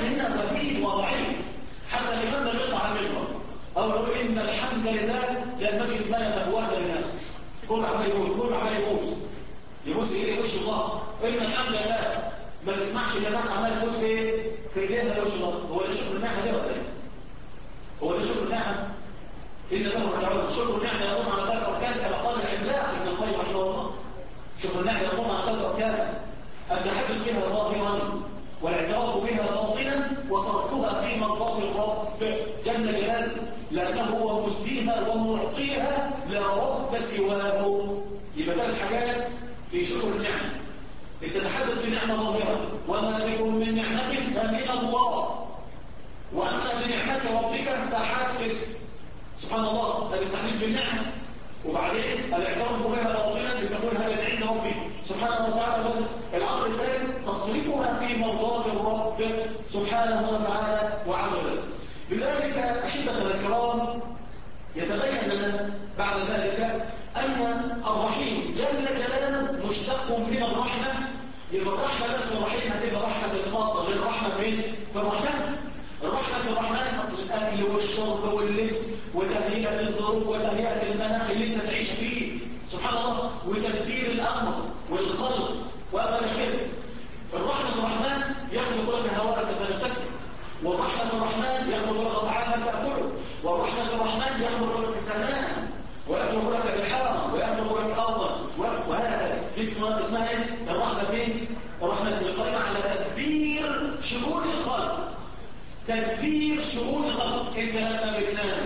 Speaker 1: لله لا المسجد ملك بواسع للناس، كل عمال يبوس، كل عمال يبوس، يبوس ايه؟ وش الله. ان الحمد لله ما تسمعش ان الناس عماله تبوس في ايديها وش الله. هو ده شكر النعمه ده ولا ايه؟ هو ده شكر النعمه؟ إن له رجعون. شكر النعمه يقوم على ثلاث اركان كما قال العملاق ابن القيم رحمه الله. شكر النعمه يقوم على ثلاث اركان: التحدث بها ظاهرا، والاعتراف بها باطنا، وصرفها في مرضات الرب جل جلاله، لانه هو مسديها ومعطيها لا رب سواه. يبقى ثلاث حاجات في شكر النعمه: التحدث بنعمه ظاهره، وما بكم من نعمه فمن الله، واما بنعمه ربك فحدث. سبحان الله، هذا التحديث بالنعمه. وبعدين الاعتراف بها باطنا لتقول هذا من عند ربي سبحانه وتعالى. الامر الثاني تصريفها في مرضات الرب سبحانه وتعالى وعز وجل. لذلك احبتنا الكرام يتبين لنا بعد ذلك ان الرحيم جل جلاله مشتق من الرحمه. يبقى الرحمه في الرحيم هتبقى رحمه خاصه غير رحمه فين؟ في الرحمن. الرحمه في الرحمن الاكل والشرب واللبس وتهيئه الظروف وتهيئه المناخ اللي انت تعيش فيه سبحان الله، وتدبير الامر والخلق وما خير. الرحمه الرحمن يخلق لك هواء تتنفسه، والرحمه الرحمن يخلق لك طعاما تاكله، والرحمه الرحمن يخلق لك سماء، ويخلق لك بحارا، ويخلق لك ارضا، وهكذا. اسمها ايه؟ الرحمه فين؟ الرحمه القائمه على تدبير شؤون الخلق. تدبير شؤون الخلق. انت لما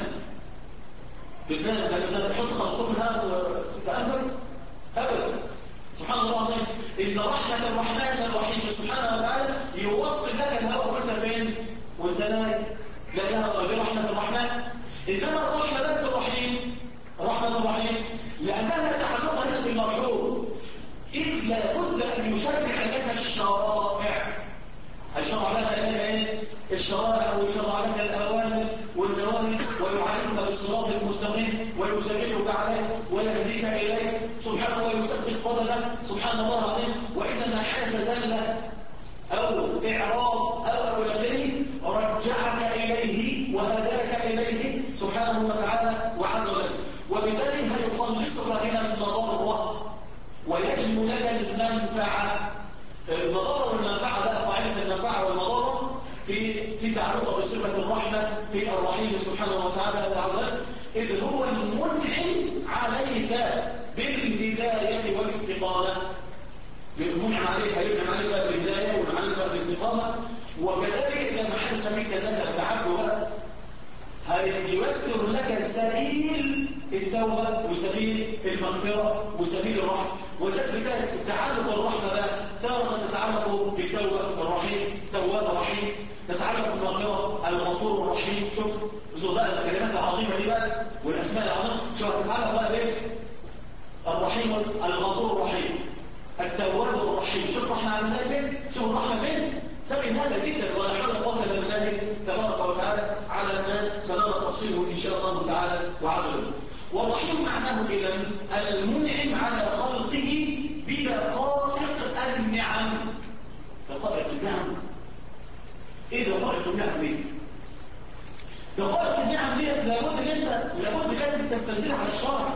Speaker 1: بتنام لما بتحط خلطهم تأمل ابدا. سبحان الله العظيم، ان رحمه الرحمن الرحيم سبحانه وتعالى يوصل لك الهواء وانت فين؟ وانت نايم. لا اله الا رحمه الرحمن. انما الرحمه لا الرحيم، رحمه الرحيم لانها تعلقها هنا بالمرحوم، اذ لا بد ان يشرع لك الشرائع. هيشرع لك ايه؟ الشرائع، ويشرع لك الاوامر والنواهي، ويعلمك بالصراط المستقيم، ويسلمك عليه، ويهديك اليه سبحانه، ويثبت قدمك سبحان الله العظيم. واذا ما حدث زله او اعراض او الى رجعك اليه وهداك اليه سبحانه وتعالى وعز وجل. وبالتالي هيخلصك من المضره ويجلب لك المنفعه. المضار والمنفعه بقى قاعده المنفعه والمضار في تعلقها بصفه الرحمه في الرحيم سبحانه وتعالى وعز وجل، اذ هو المنعم عليك بالهدايه والاستقامه. المنعم عليك هينعم عليك بقى بالهدايه وينعم عليك بقى بالاستقامه. وكذلك اذا ما حدث منك ذلك التعبد بقى هييسر لك سبيل التوبه وسبيل المغفره وسبيل الرحمه. وذلك تعلق الرحمه بقى تارة تتعلق بالتوبه الرحيم تواب رحيم، تتعلق بالمغفره الغفور الرحيم. شوف بقى الكلمات العظيمه دي بقى والاسماء العظيمه، شوف تتعلق بقى بايه؟ الرحيم الغفور الرحيم التواب الرحيم. شوف الرحمه عملها فين؟ شوف الرحمه فين؟ تبين هذا جدا، ولا حول ولا قوه الا بالله تبارك وتعالى على ما سنرى تفصيله ان شاء الله تعالى وعز وجل. والرحيم معناه اذا المنعم على خلقه بدقائق النعم. دقائق النعم ايه دقائق النعم دي؟ دقائق النعم دي لابد لازم تستنزلها على الشرع.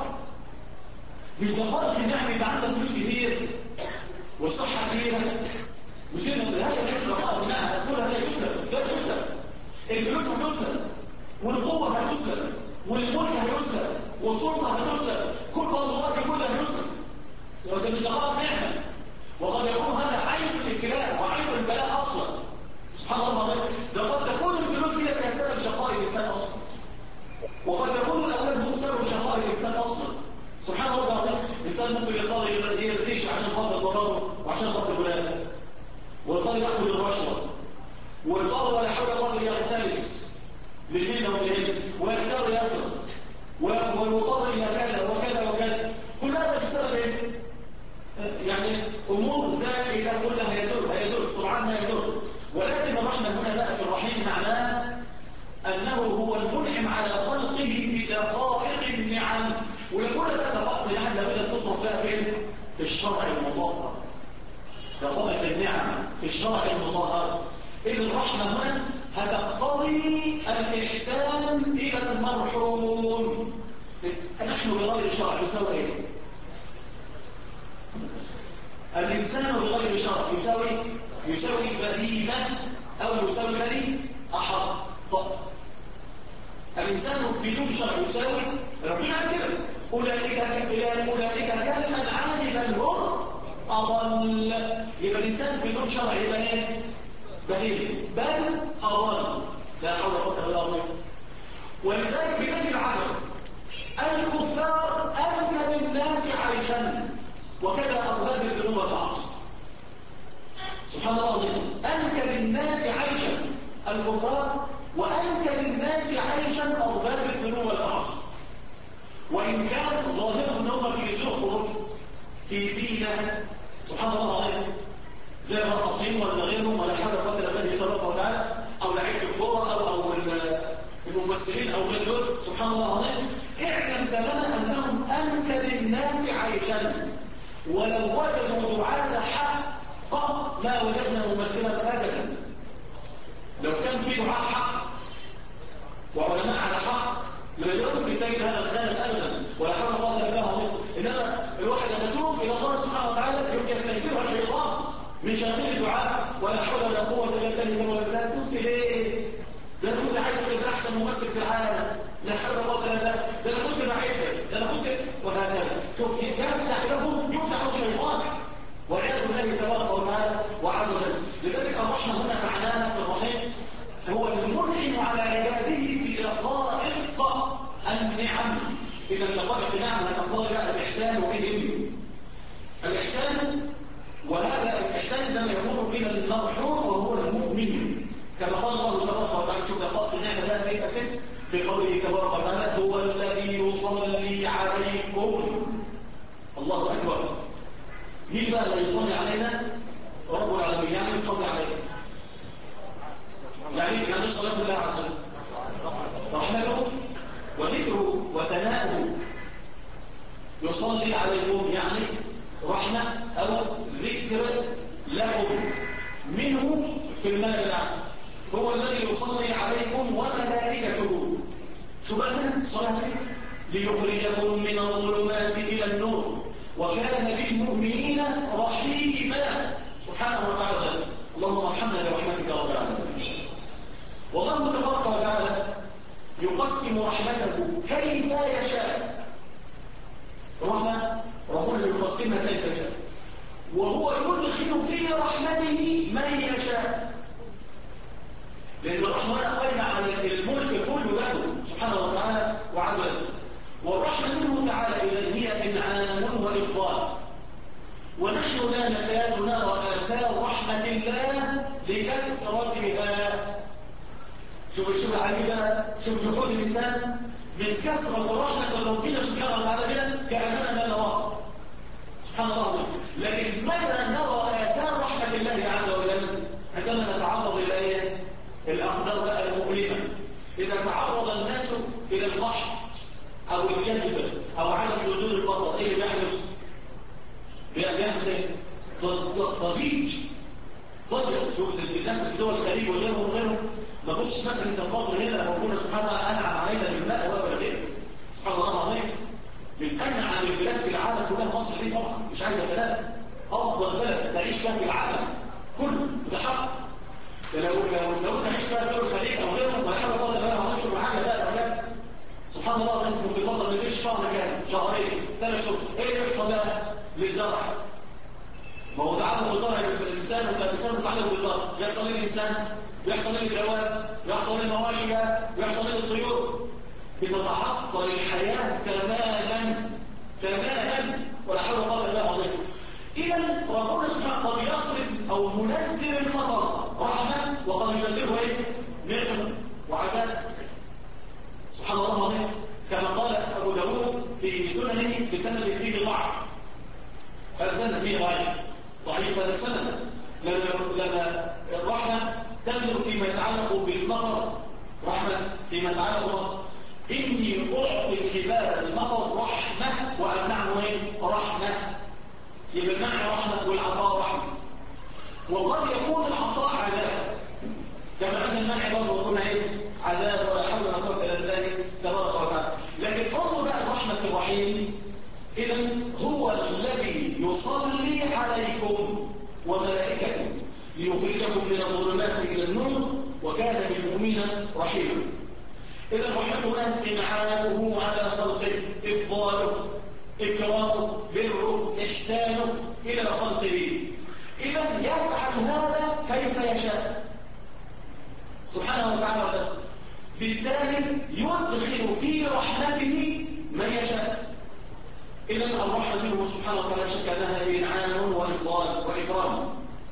Speaker 1: مش دقائق النعم يبقى عندك فلوس كتير والصحه كتيره، مش كده؟ هذا ليس دقائق النعم. كل هذا يسلب، ده يسلب. الفلوس هتسلب، والقوه هتسلب، والملك هيسلب، والسلطه هتسلب، كل الأصوات دي كلها هتسلب. ده مش دقائق نعمه. وقد يكون هذا عيب الابتلاء وعيب البلاء اصلا. سبحان الله، ده قد تكون الفلوس هي سبب شقاء الانسان اصلا، وقد يكون الاولاد هم سبب شقاء الانسان اصلا. سبحان الله العظيم. الانسان ممكن يضطر يرتيش عشان خاطر مراته وعشان خاطر ولاده، ويضطر ياخذ الرشوه، ويضطر ولا حول ولا قوه يختلس بالمين والهند، ويختار يسر، ويضطر الى كذا وكذا وكذا. كل هذا بسبب ايه؟ يعني امور زائله كلها هيزول طبعا هيزول. ولكن الرحمه هنا بقى في الرحيم معناه انه هو المنعم على خلقه بدقائق النعم. ولكل دقائق النعم لابد ان تصرف بقى فين؟ في الشرع المطهر. دقائق النعم في الشرع المطهر. اذ الرحمه هنا هتقتضي الاحسان الى المرحوم. نحن بغير شرع يساوي ايه؟ الإنسان بغير شرع يساوي بهيمة أو يساوي بني أحق. الإنسان بدون شرع يساوي ربنا كده أولئك كالأنعام بل هم أضل. يبقى الإنسان بدون شرع يبقى ايه؟ بل أضل. لا حول ولا قوة إلا بالله. ولذلك بنجد العجب الكفار أنكد الناس عيشا وكذا أرباب الذنوب والمعاصي. سبحان الله العظيم. أنكد الناس عيشا الكفار وأنكد الناس عيشا أرباب الذنوب والمعاصي، وإن كان ظاهرهم أنهم في زخرف في زينة. سبحان الله العظيم. زي الرقاصين ولا غيرهم ولا حاجة قتل الله تبارك وتعالى أو لعيبة الكورة أو الممثلين أو غير دول. سبحان الله العظيم. اعلم تماما أنهم أنكد الناس عيشا، ولو وجدوا دعاة حق ما وجدنا ممثلا أبدا. لو كان في دعاة حق وعلماء على حق لا يمكن تجد هذا الخالق أبدا ولا حول ولا قوة إلا بالله. إنما الواحد يتوب إلى الله سبحانه وتعالى يستيسرها الشيطان من شياطين الدعاء ولا حول ولا قوة إلا بالله ولا بالله. تبت ليه؟ ده أنا كنت عايز أقول أحسن ممثل في العالم، لا حول ولا قوة إلا بالله. ده أنا كنت بحبك، ده أنا كنت وهكذا. شوف يفتح له شيطان والعياذ بالله تبارك وتعالى وعز وجل. لذلك الرحمة هنا معناها في الرحيم هو المنعم على عباده بدقائق النعم. إذا دقائق النعم هتنظر بقى الإحسان وإيه الإحسان، وهذا الإحسان لما يمر إلى المرحوم وهو المؤمن كما قال الله تبارك وتعالى. شوف دقائق النعمة بقى كيف في قوله تبارك وتعالى هو الذي يصلي عليكم. الله أكبر. مين بقى اللي يصلي علينا؟ رب العالمين. يعني يصلي علينا يعني الصلاة بالله عز وجل رحمته وذكره وثناؤه. يصلي عليكم يعني رحمة أو ذكر لكم منه في الملأ الأعلى. هو الذي يصلي عليكم وملائكته. شو بقى الصلاة ليخرجكم من الظلمات إلى النور وكان بالمؤمنين رحيما. سبحانه وتعالى. اللهم ارحمنا برحمتك يا رب العالمين. والله تبارك وتعالى يقسم رحمته كيف يشاء. رحمة ربنا يقسمها كيف يشاء، وهو يدخل في رحمته من يشاء. لأن الرحمة قائمة على الملك كله له سبحانه وتعالى وعز وجل. والرحمة منه تعالى إذا هي إنعام وإفضال، ونحن لا نكاد نرى آثار رحمة الله لكثرتها. شوف العجيبة، شوف جحود الإنسان من كثرة رحمة ربنا سبحانه وتعالى بنا كأننا لا نراه سبحان الله. لكن متى نرى آثار رحمة الله عز وجل؟ عندما نتعرض إلى الأقدار المؤلمة. إذا تعرض الناس إلى البحر أو الكذب أو عدم نزول المطر، إيه اللي بيحدث؟ بيحدث ضجيج. شوف الناس في دول الخليج وغيرهم ما تبصش مثلا انت في مصر هنا لما ربنا سبحانه وتعالى انعم علينا بالماء ولا غيره. سبحان الله العظيم. من انعم البلاد في العالم كلها مصر دي طبعا مش عايزه كلام. افضل بلد تعيش فيها في العالم كله ده حق. لو تعيش فيها في دول الخليج او غيرهم ولا حاجه طالع بقى ما هتشرب حاجه بقى ولا سبحان الله العظيم. ممكن تفضل ما يزيدش شهر كامل شهرين 3 شهور. ايه اللي يحصل بقى للزرع؟ ما هو تعلق بزرع الإنسان ولا الإنسان متعلق بالزرع. يحصل للإنسان يحصل للجواب يحصل للمواشي يحصل للطيور. بتتعطل الحياة تماما ولا حول ولا قوة إلا بالله العظيم. إذا ربنا سبحانه قد يصرف أو ينزل المطر رحمة وقد ينزله نعمة وعذاب. سبحان الله العظيم. كما قال أبو داود في سننه بسند فيه ضعف. هذا سند فيه ضعيف هذا السند. لما الرحمة تنزل فيما يتعلق بالمطر رحمة فيما يتعلق بالمطر. إني أعطي العباد المطر رحمة وأمنعه رحمة. يبقى المنع رحمة والعطاء رحمة. وقد يكون العطاء عذاب كما أن المنع برضه يكون عذاب ولا حول ولا قوة إلا بالله تبارك وتعالى. لكن انظر بقى الرحمة الرحيم وكان بالمؤمنين رحيما. إذا الرحمة هنا إنعامه على خلقه، إفضاله، إكرامه، بره، إحسانه إلى خلقه. إذا يفعل هذا كيف يشاء سبحانه وتعالى، بالتالي يدخل في رحمته من يشاء. إذا الرحمة منه سبحانه وتعالى شك أنها إنعام وإفضال وإكرام.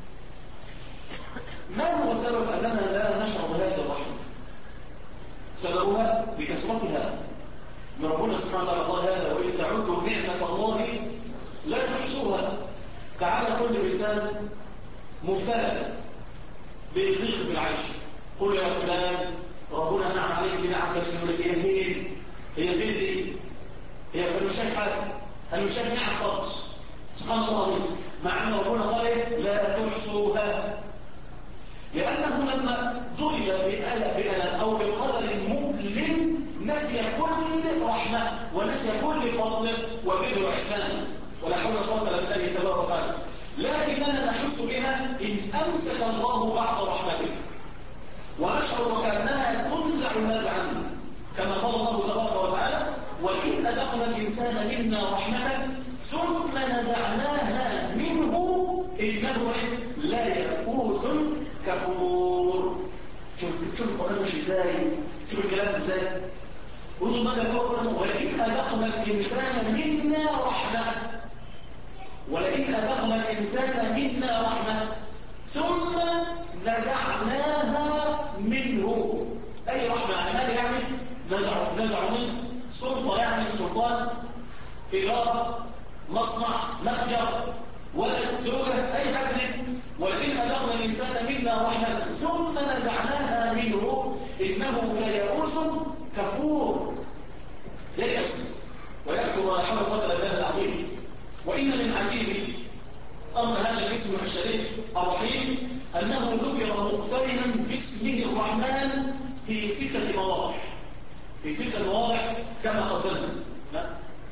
Speaker 1: ما هو سبب أننا لا نشعر بهذه الرحمة؟ سببها بكثرتها. من ربنا سبحانه وتعالى قال هذا: وإن تعدوا نعمة الله لا تحصوها. تعالى كل إنسان مبتلى بضيق بالعيش، قل يا فلان ربنا أنعم عليك بنعم كثيرة. هي فين؟ هي فين دي؟ هي أنا مش شايف حاجة، أنا مش شايف نعم خالص. سبحان الله، مع أن ربنا قال لا تحصوها، لأنه لما ضرب بألم أو بقدر مؤلم نسي كل رحمة ونسي كل فضل وبر وإحسان، ولا حول ولا قوة إلا بالله تبارك وتعالى. لكننا نحس بها إن أمسك الله بعض رحمته، ونشعر وكأنها تنزع نزعا، كما قال الله تبارك وتعالى: وإن أذقنا الإنسان منا رحمة ثم نزعناها منه إنه لا يئوس كفور. شوف القرآن ماشي ازاي، شوف الكلام ازاي. قولوا ماذا يقول: ولئن أذقنا الإنسان منا رحمة، ولئن أذقنا الإنسان منا رحمة ثم نزعناها منه. أي رحمة عمال يعني نزع منه سلطة، يعني سلطان، إدارة، مصنع، متجر، ولد، زوجة، أي حاجة. ولئن أذقنا الإنسان منا رحمة ثم نزعناها منه إنه ليئوس كفور. ييأس ويكفر ولا حول ولا قوة إلا بالله العظيم. وإن من عجيب أمر هذا الاسم الشريف الرحيم أنه ذكر مقترنا باسمه الرحمن في 6 مواضع، في 6 مواضع كما قدمنا. لا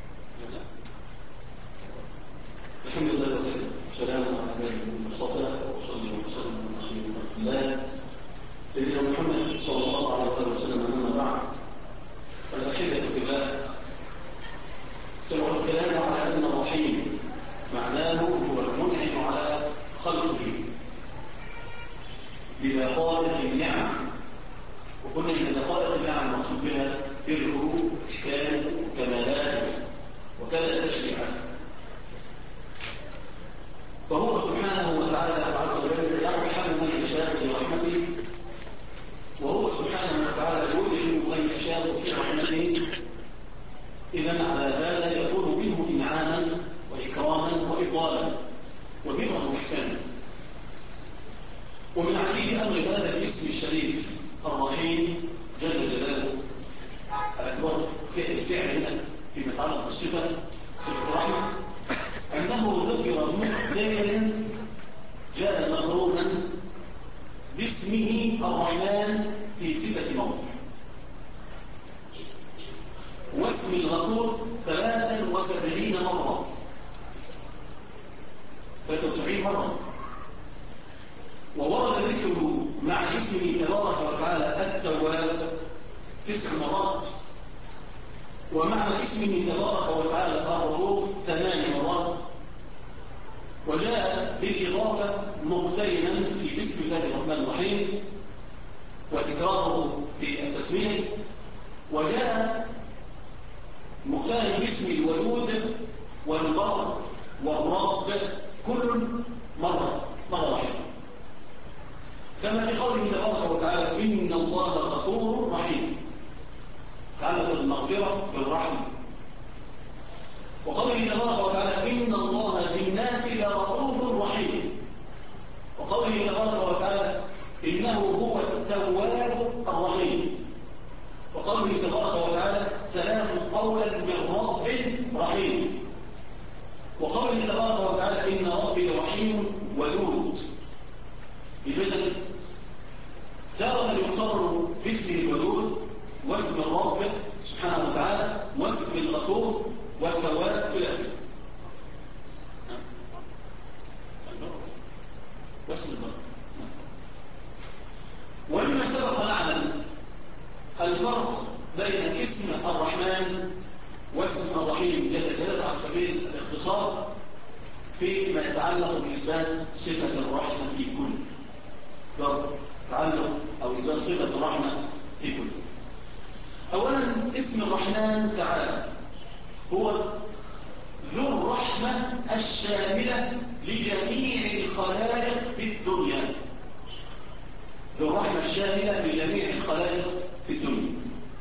Speaker 1: الحمد لله وكفى، والسلام على عباده المصطفى، وصلي وسلم على خير خلق الله سيدنا محمد صلى الله عليه وسلم. أما بعد، فالأحبة في الله، سبق الكلام على أن الرحيم معناه هو المنعم على خلقه بدقائق النعم. وقلنا إن دقائق النعم المقصود بها بره، إحسانه، كمالاته، وكذا تشريعه. فهو سبحانه وتعالى عز وجل يرحم من يشاء برحمته، وهو سبحانه وتعالى يدخل من يشاء في رحمته. إذن على هذا يكون منه إنعاما وإكراما وإفضالا وبرا وإحسانا. ومن عجيب أمر هذا الاسم الشريف الرحيم جل جلاله، الاعتبار الفعل هنا فيما يتعلق بالصفة، صفة الرحمة، أنه ذكر مقترنا جاء مقرونا باسمه الرحمن في 6 مواضع، واسم الغفور 73 مرة، 73 مرة. وورد ذكره مع اسمه تبارك وتعالى التواب 9 مرات، ومع اسمه تبارك وتعالى الرؤوف 8 مرات. وجاء بالإضافة مقترنا في بسم الله الرحمن الرحيم وتكراره في التسمية. وجاء مقترنا باسم الودود والبر والرب كل مرة واحدة، كما في قوله تبارك وتعالى: إن الله غفور رحيم، تعالى بالمغفرة بالرحمة. وقوله تبارك وتعالى: إن الله بالناس لرؤوف رحيم. وقوله تبارك وتعالى: إنه هو التواب الرحيم. وقوله تبارك وتعالى: سلام قولا من رب رحيم. وقوله تبارك وتعالى: إن ربي رحيم ودود. إذن تارة يختار باسم الودود واسم الرب سبحانه وتعالى واسم الغفور والتواب إلى آخره. واسم الغفور. ومما سبق فيما يتعلق بإثبات صفة الرحمة في كل تعلق أو إثبات صفة الرحمة في كل. أولا اسم الرحمن تعالى هو ذو الرحمة الشاملة لجميع الخلائق في الدنيا. ذو الرحمة الشاملة لجميع الخلائق في الدنيا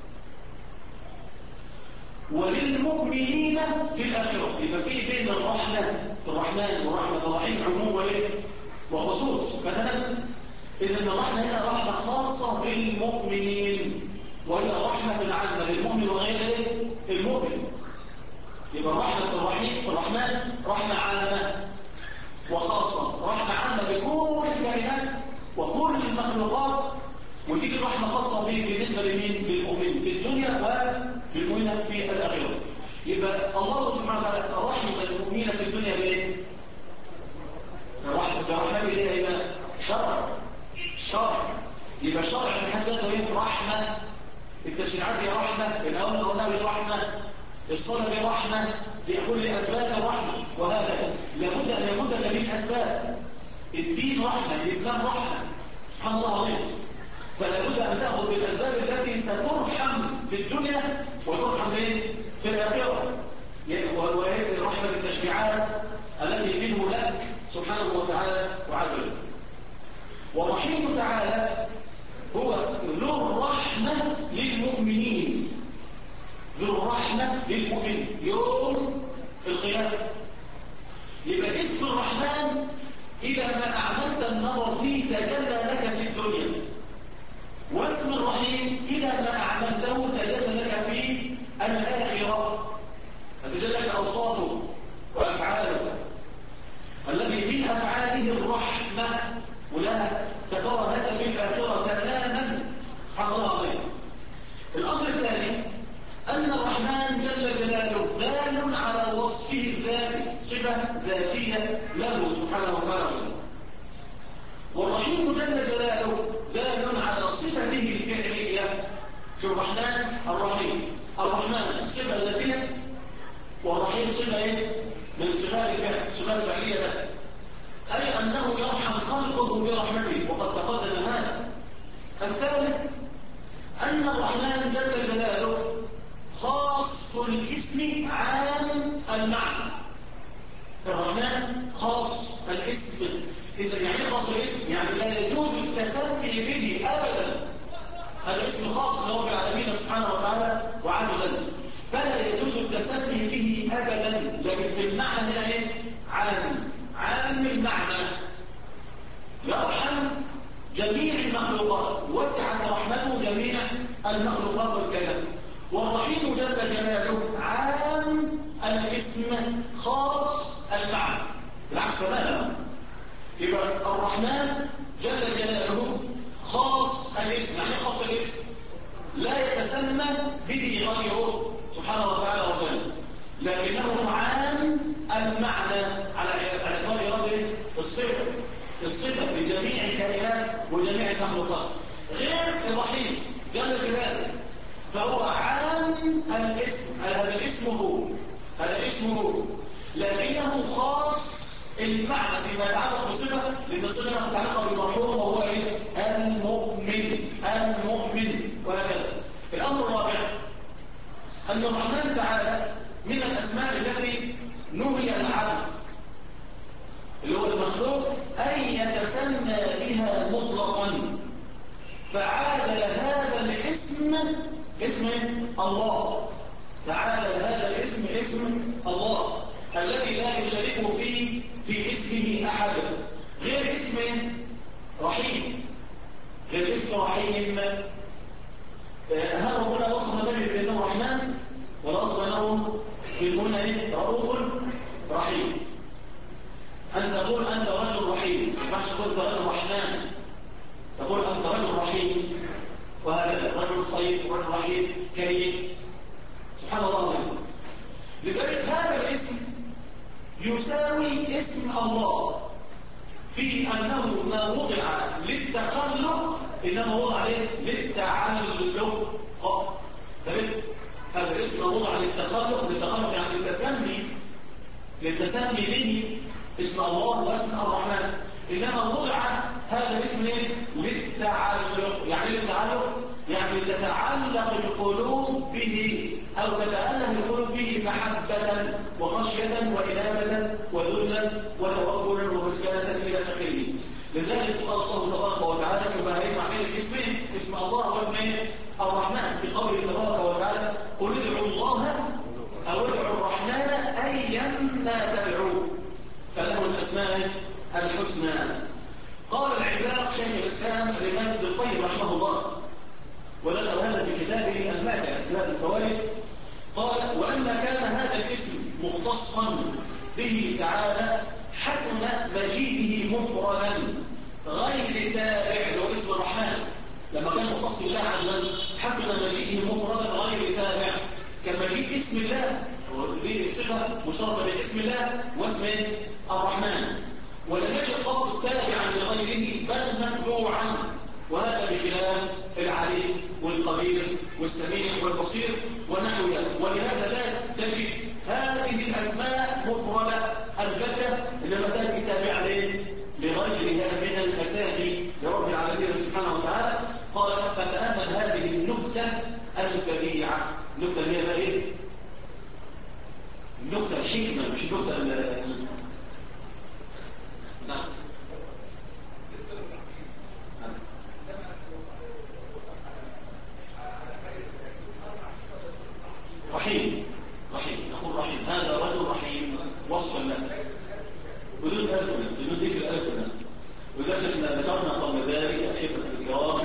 Speaker 1: وللمؤمنين في الآخرة. يبقى في بين الرحمة في الرحمن ورحمة الرحيم عموم وخصوص. مثلا إذا الرحمة هنا رحمة خاصة بالمؤمنين وهي رحمة عامة للمؤمن وغير المؤمن. يبقى الرحمة في الرحيم في الرحمن رحمة عامة وخاصة، رحمة عامة لكل الكائنات وكل المخلوقات، وتيجي الرحمة خاصة بالنسبة لمين؟ للمؤمن في الدنيا وللمؤمن في الآخرة. يبقى الله سبحانه وتعالى رحمة المؤمنين في الدنيا بإيه؟ الرحمة إليها إيه؟ شرع. يبقى الشرع في حد ذاته رحمة. التشريعات هي رحمة، الأوامر والنهي رحمة، الصلاة دي رحمة، لكل أسباب الرحمة. وهذا لابد أن يكون من أسباب. الدين رحمة، الإسلام رحمة، سبحان الله العظيم. فلا بد أن تأخذ بالأسباب التي سترحم في الدنيا وترحم في الآخرة. وهي رحمة التشريعات التي منه لك سبحانه وتعالى وعز وجل. ورحيم تعالى هو ذو الرحمة للمؤمنين. ذو الرحمة للمؤمن يوم القيامة. يبقى اسم الرحمن إذا ما أعملت النظر فيه تجلى لك في الدنيا، واسم الرحيم إذا ما أعملته تجلى لك في الآخرة. فتجلى لك أوصافه وأفعاله الذي من أفعاله الرحمة، ولا سترى هذا في الآخرة تماما. سبحان الله العظيم. الأمر الثاني أن الرحمن جل جلاله دال على وصفه الذاتي، صفة ذاتية له سبحانه وتعالى. والرحيم جل جلاله دال على صفته الفعلية. في الرحمن الرحيم، الرحمن صفة ذاتية والرحيم صفة من صفات الفعل، صفات فعلية ذات، أي أنه يرحم خلقه برحمته، وقد تقدم هذا. الثالث أن الرحمن جل جلاله خاص الاسم عام المعنى. الرحمن خاص الاسم. إذا يعني خاص الاسم يعني لا يجوز التسمي به أبدا. هذا اسم خاص لرب العالمين سبحانه وتعالى وعز وجل، فلا يجوز التسمي به أبدا. لكن في المعنى هنا عام المعنى، يرحم جميع المخلوقات، وسعت رحمته جميع المخلوقات والكائنات. والرحيم جل جلاله عام الاسم خاص المعنى، بالعكس تماما. يبقى الرحمن جل جلاله خاص الاسم. يعني خاص الاسم لا يتسمى به غيره سبحانه وتعالى وجل، لكنه عام المعنى على اعتبار الصفة لجميع الكائنات وجميع المخلوقات. غير الرحيم جل جلاله فهو عام الاسم. هذا اسمه لكنه خاص المعنى فيما يتعلق بالصفة، لأن الصفة متعلقة بالمرحوم وهو المؤمن وهكذا. الأمر الرابع أن الرحمن تعالى من الأسماء التي نهي العبد اللي هو المخلوق أن يتسمى بها مطلقا، فعادل هذا الاسم اسم الله. تعالى هذا الاسم اسم الله الذي لا يشاركه في اسمه أحد، غير اسم رحيم. هذا هنا وصف النبي بأنه رحمن، ولا وصف أنه بالمنى رؤوف رحيم. أن تقول أنت رجل رحيم، ما تقول أنت رجل رحمن، تقول أنت رجل رحيم، وهذا رجل طيب ورجل رحيم كريم. سبحان الله العظيم. لذلك هذا الاسم يساوي اسم الله في أنه ما وضع للتخلق إنما وضع عليه للتعلق. هذا الاسم وضع للتخلق يعني للتسمي به اسم الله واسم الرحمن، إنما وضع هذا الاسم للتعلق. يعني ايه للتعلق؟ يعني تتعلق القلوب به أو تتألم القلوب به محبة وخشية وإنابة وذلا وتوكلا ومسكنة إلى آخره. لذلك قال الله تبارك وتعالى شبه هيجمع بين الاسمين، اسم الله واسم الرحمن، في قوله تبارك وتعالى قل ادعوا الله أو ادعوا الرحمن أيا ما تدعوا فله الأسماء الحسنى. قال العملاق شيخ الإسلام الإمام ابن القيم رحمه الله، وذكر هذا في كتابه الماتع كتاب الفوائد، قال ولما كان هذا الاسم مختصا به تعالى حسن مجيئه مفردا غير تابع له اسم الرحمن. لما كان مختص بالله عز وجل حسن مجيئه مفردا غير تابع، كمجيء اسم الله ودي صفه مشتركه بين اسم الله واسم الرحمن، ولم يجد قط تابعا لغيره بل متبوعا، وهذا بخلاف العليم والقدير والسميع والبصير ونحوها. ولهذا لا تجد هذه الاسماء مفرده البته، انما تاتي تابعه لغيرها من الاسامي لرب العالمين سبحانه وتعالى. قال فتامل هذه النكته البديعه، النكته اللي هي ايه؟ النكته الحكمه، مش النكته نعم. رحيم، نقول رحيم، هذا رجل رحيم وصفا له بدون ألف بدون ذكر ألف. وذكرنا ذكرنا قبل ذلك أحبة الكرام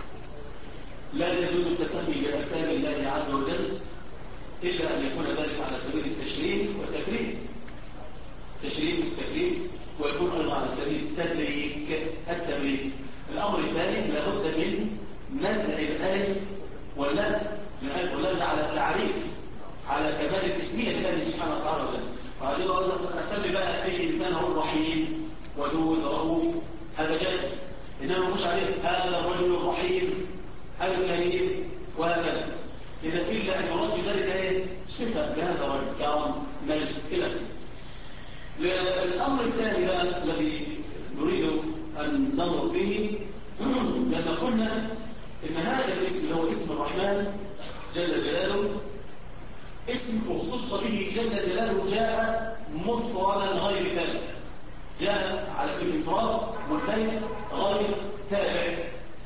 Speaker 1: لا يجوز التسمي بأسامي الله عز وجل إلا أن يكون ذلك على سبيل التشريف والتكريم، تشريف والتكريم، ويكون أيضا على سبيل التبريك. الأمر الثاني لابد من نزع الألف واللام، واللام على التعريف، على كمال التسمية لله سبحانه وتعالى. فعليه أسمي بقى أي إنسان هو رحيم ودود رؤوف، هذا جائز، إنما مش عليه هذا الرجل الرحيم الكريم وهكذا. إذا إلا أن يرد ذلك إيه؟ صفة لهذا الرجل كرم مجد إلى آخره. الأمر الثاني بقى الذي نريد أن ننظر فيه، لما قلنا إن هذا الاسم هو اسم الرحمن جل جلاله، اسم اختص به جل جلاله جاء مفردا غير تابع، جاء على سبيل الانفراد منفرد غير تابع،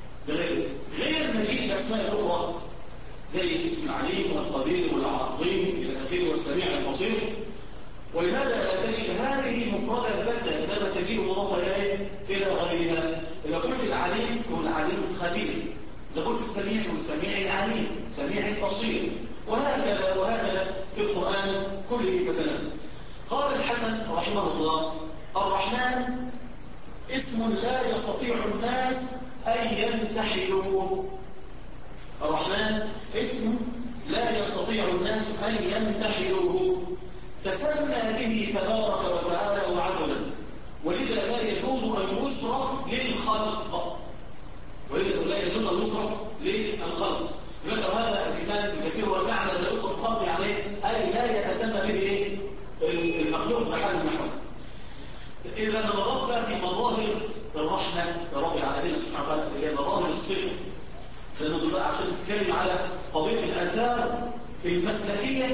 Speaker 1: غير مجيء الاسماء الاخرى زي اسم العليم والقدير والعظيم الى اخره والسميع البصير. ولهذا لا تجد هذه مفردة البتة، انما تجيء مضافة الى غيرها. اذا قلت العليم هو العليم الخبير، اذا قلت السميع هو السميع العليم السميع البصير، وهكذا في القرآن كله فتنام. قال الحسن رحمه الله الرحمن اسم لا يستطيع الناس أن ينتحلوه. الرحمن اسم لا يستطيع الناس أن ينتحلوه، تسمى به تبارك وتعالى وعز وجل، ولذا لا يجوز أن يصرف للخلق، ولذا لا يجوز أن يصرف للخلق. ذكر هذا الإمام الكثير والمعنى لا يصرف الخلق عليه أي لا يتسمى به المخلوق بحال النحو. إذا نظرت بقى في مظاهر الرحمة لرب العالمين سبحانه وتعالى اللي هي مظاهر الصفة، لأنه بقى عشان نتكلم على قضية الآثار المسلكية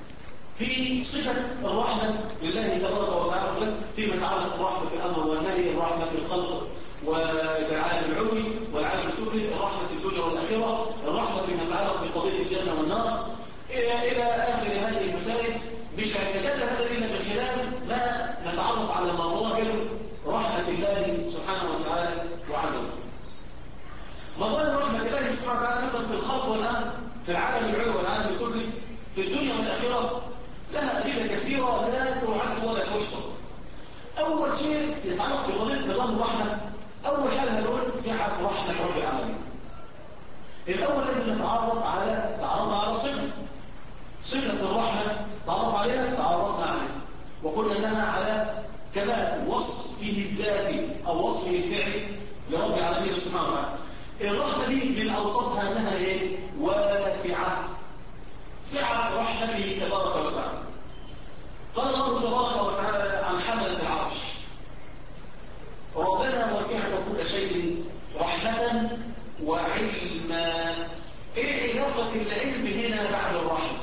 Speaker 1: في صفة الرحمة لله تبارك وتعالى فيما يتعلق بالرحمة في الأمر والنهي، الرحمة في الخلق والعالم العلوي والعالم السفلي، الرحمة في الدنيا والآخرة، الرحمة فيما يتعلق بقضية الجنة والنار إلى آخر هذه المسائل. مش هيتجلى هذا إلا من خلال ما نتعرف على مظاهر رحمة الله سبحانه وتعالى وعز وجل. مظاهر رحمة الله سبحانه وتعالى مثلا في الخلق والأمر، في العالم العلوي والعالم السفلي، في الدنيا والآخرة، لها أدلة كثيرة لا تعد ولا تحصى. أول شيء يتعلق بقضية نظام الرحمة، أول حاجة هنقول سعة رحمة رب العالمين. الأول لازم نتعرف على صفة الرحمة، تعرف عليها تعرفنا عليها، وقلنا أنها على كمال وصفه الذاتي أو وصفه الفعلي لرب العالمين سبحانه وتعالى. الرحمة دي من أوصافها أنها واسعة، سعة رحمته تبارك وتعالى. قال الله تبارك وتعالى عن حملة العرش. ربنا وسعت كل شيء رحمة وعلما. ايه علاقة العلم هنا بعد الرحمة؟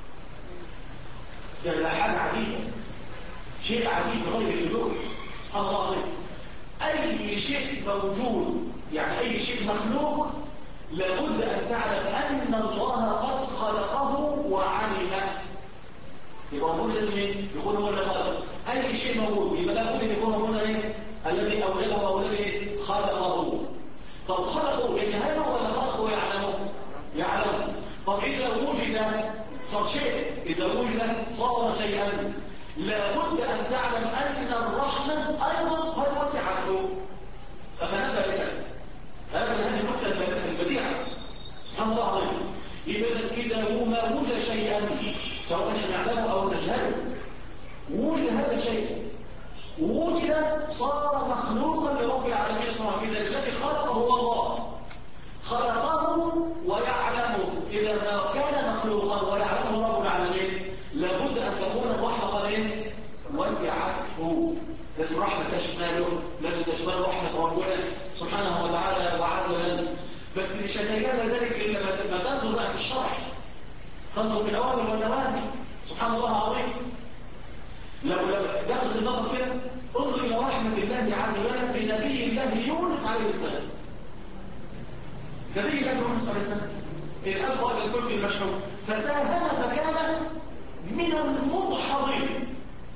Speaker 1: ده حاجة عجيبة، شيء عجيب غير الحدود. سبحان الله عليك. أي شيء موجود، يعني أي شيء مخلوق، لابد أن تعلم أن الله قد خلقه وعلمه. يبقى موجود لازم يكون هو اللي خلقه. أي شيء موجود يبقى لابد أن يكون موجود الذي أوجده أو الذي خلقه. طب خلقه يجهله ولا خلقه يعلمه؟ يعلمه. طب إذا وجد صار شيء، إذا وجد صار شيئا. لابد أن تعلم أن الرحمة أيضا قد وسعته. فنبدأ بها هذه النقطة البديعة. سبحان الله عليه. إذا ما وجد شيئا سواء نحن نعلمه أو نجهله، وجد هذا الشيء، وجد صار مخلوقا لرب العالمين سبحانه. إذا الذي خلقه هو الله، خلقه ويعلمه. إذا ما كان مخلوقا ويعلمه رب العالمين، لابد أن تكون الرحمة قد وسعته. لازم رحمة تشمله، لازم تشمل رحمة ربنا سبحانه وتعالى وعز وجل. بس مش هتجاهل ذلك إلا ما تنظر بقى في الشرع، تنظر في الأوامر والنواهي. سبحان الله العظيم. لو دخلت النظر كده، انظر إلى رحمة الله عز وجل بنبي الله يونس عليه السلام. نبي الله يونس عليه السلام إذ ألقى إلى الفلك المشحون فساهم فكان من المدحضين،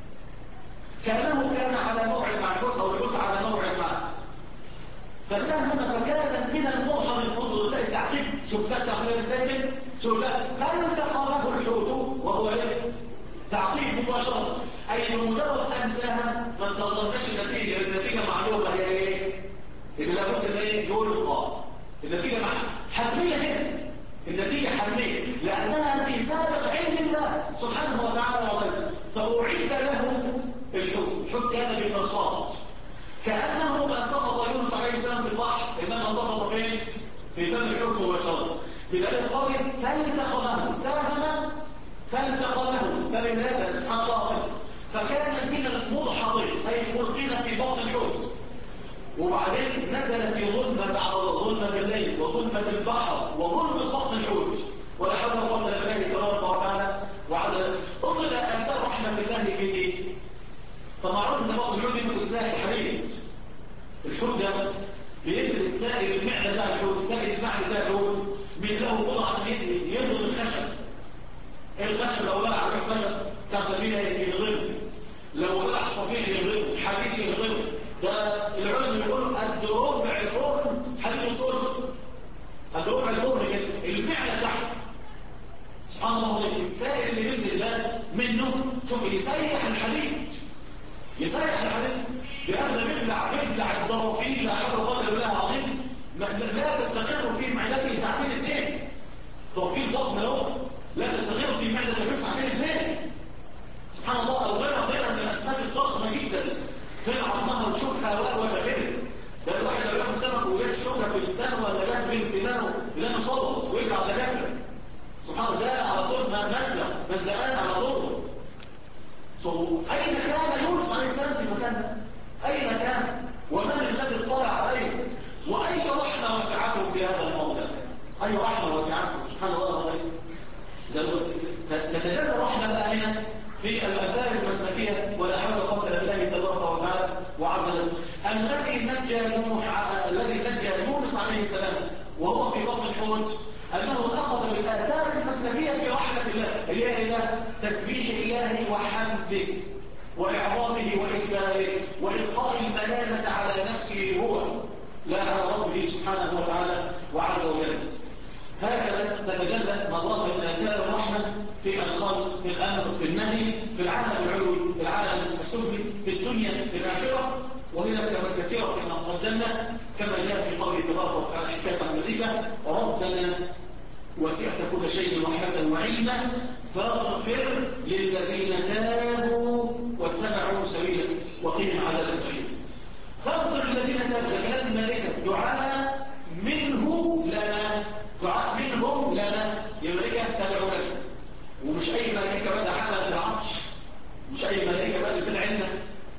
Speaker 1: كأنه كان على موعد مع الحوت أو الحوت على موعد معه. فساهم فكان من المدحضين. انظر تلاقي التعقيب، شوف لا تعقيب ازاي، شوف لا فالتقمه الحوت وهو ايه؟ تعقيب مباشرة. أي بمجرد أن ساهم ما انتظرناش النتيجة معلومة هي ايه؟ إن لابد أن يلقى النتيجة حتمية هنا. النتيجة حتمية لأنها في سابق علم الله سبحانه وتعالى وقال فأعيد له الحوت. الحوت كان بالمرصاد، كأنه ما سقط يونس عليه السلام في البحر، إنما سقط فين؟ في فم الحوت مباشرة. بداية القول فالتقمه، ساهم فالتقمه فبالله سبحانه وتعالى. فكان من المدحضين أي ملقين في بطن الحوت. وبعدين نزل في ظلمة بعد ظلمة الليل وظلمة البحر وظلمة بطن الحوت، ولا حول ولا قوة إلا بالله تبارك وتعالى وعز وجل. انظر إلى آثار رحمة الله به. طب معروف ان بطن الحوت يمكن سائل حديد. الحوت ده بينزل السائل المعدة بتاع الحوت، السائل المعدة بتاع الحوت له قطعة يضرب الخشب. الخشب لو بلع على الخشب بتاع سبيله يغلبه، لو بلع صفيح يغلبه، حديد يغلبه. ده العلم يقول قد ربع فرن حديد وصلب، قد ربع الفرن كده المعدة تحت. سبحان الله. السائل اللي بينزل ده منه شوف يسيح الحديد، يسيح الحديد بأنه بيبلع الضرافيل. لا حول ولا قوة إلا بالله العظيم. لا تستقر في معدته ساعتين اثنين. ضرافيل ضخم اهو لا تستقر في معدة الحوت ساعتين اثنين. سبحان الله. أولا غير من الأسماك الضخمة جدا في عظمها وشوكها ولا غيره. ده الواحد لو ياخد سمك ويجد شوكة في لسانه ولا جاب بين سنانه لانه صوت ويجري على الدكاتره. سبحان الله. ده على طول مزقان على طول. أين كان يونس عليه السلام في مكانه؟ أين كان؟ ومن الذي اطلع عليه؟ وأي رحمة وسعته في هذا الموضع؟ أي رحمة وسعته؟ سبحان الله. تتجلى الرحمة بقى هنا في الآثار المسلكية ولا حول ولا قوة إلا بالله تبارك وتعالى وعز وجل. الذي نجى يونس عليه السلام وهو في بطن الحوت، أنه أخذ بالآثار المسلكية في رحمة الله اللي هي إلى تسبيح الله وحمده وإعراضه وإكباره وإلقاء الملامة على نفسه هو لا على ربه سبحانه وتعالى وعز وجل. هكذا تتجلى مظاهر من آثار الرحمة في الخلق، في الأمر، في النهي، في العالم العلوي، في العالم السفلي، في الدنيا، في الآخرة. وهي كثيرة كما قدمنا كما جاء في قوله تبارك وتعالى حكاية عن الملائكة ربنا وسعت كل شيء رحمة وعلما فاغفر للذين تابوا واتبعوا سبيلك وقهم عذاب الجحيم. فاغفر للذين تابوا، كلام الملائكة دعاء منه لنا، دعاء منهم لنا. الملائكة تدعو لنا، ومش أي ملائكة بقى حملت العرش، مش أي ملائكة بقى اللي في العلم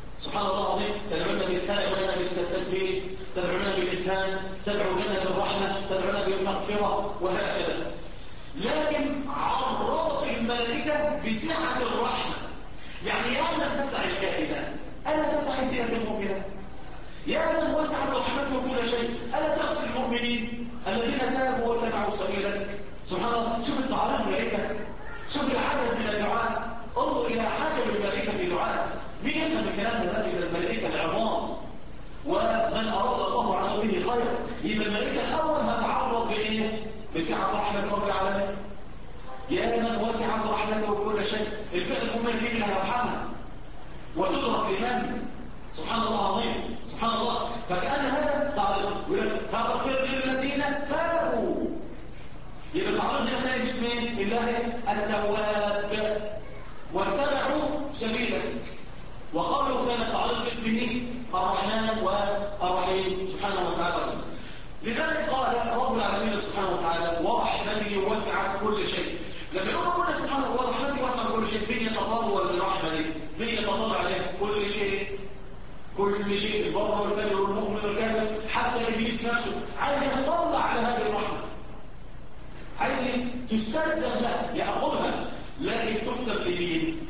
Speaker 1: تدعونا بالإسلام، تدعونا بالرحمة، تدعونا بالمغفرة وهكذا. لكن عرضت الملائكة بسعة الرحمة. يعني يا من تسع الكائنات ألا تسع فئة المؤمنات؟ يا من وسعت رحمته كل شيء ألا تغفر المؤمنين الذين تابوا واتبعوا سبيلك؟ سبحان الله. شوف الدعاء الملائكة، شوف العدد من الدعاء، انظر إلى حاجة الملائكة في دعاء. مين يفهم الكلام هذا إلى الملائكة العظام؟ ومن أراد الله عن أمره خير يبقى الملائكة الأول هتعرض بإيه؟ بسعة رحمة رب العالمين. يا من وسعت رحمته كل شيء، الفئة المؤمنة دي اللي هيرحمها وتضرب لمن؟ سبحان الله العظيم، سبحان الله. فكأن هذا تعرض، فاغفر للذين تابوا. يبقى تعرض هنا تاني باسم الله التواب واتبعوا سبيلك، وقالوا كان التعرض باسمه الرحمن والرحيم سبحانه وتعالى. لذلك قال رب العالمين سبحانه وتعالى ورحمته وسعت كل شيء. لما يقول ربنا سبحانه وتعالى ورحمته وسعت كل شيء، مين يتطلع للرحمه دي؟ مين يتطلع عليها؟ كل شيء، كل شيء، البر والفجر والمؤمن والكافر، حتى ابليس نفسه عايز يتطلع على هذه الرحمه، عايز تستلزم له ياخذها، لكن تكتب لمين؟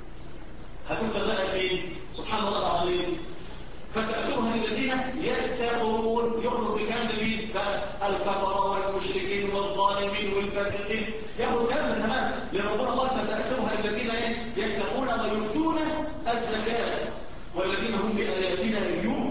Speaker 1: هتكتب لها لمين؟ سبحان الله العظيم. فسألوها الذين يتقون، يخرج بكلام مين؟ الكفر والمشركين والظالمين والفاسقين، ياخذ كلام كمان لربنا الله. فسألوها الذين يتقون ويؤتون الزكاة والذين هم بآياتنا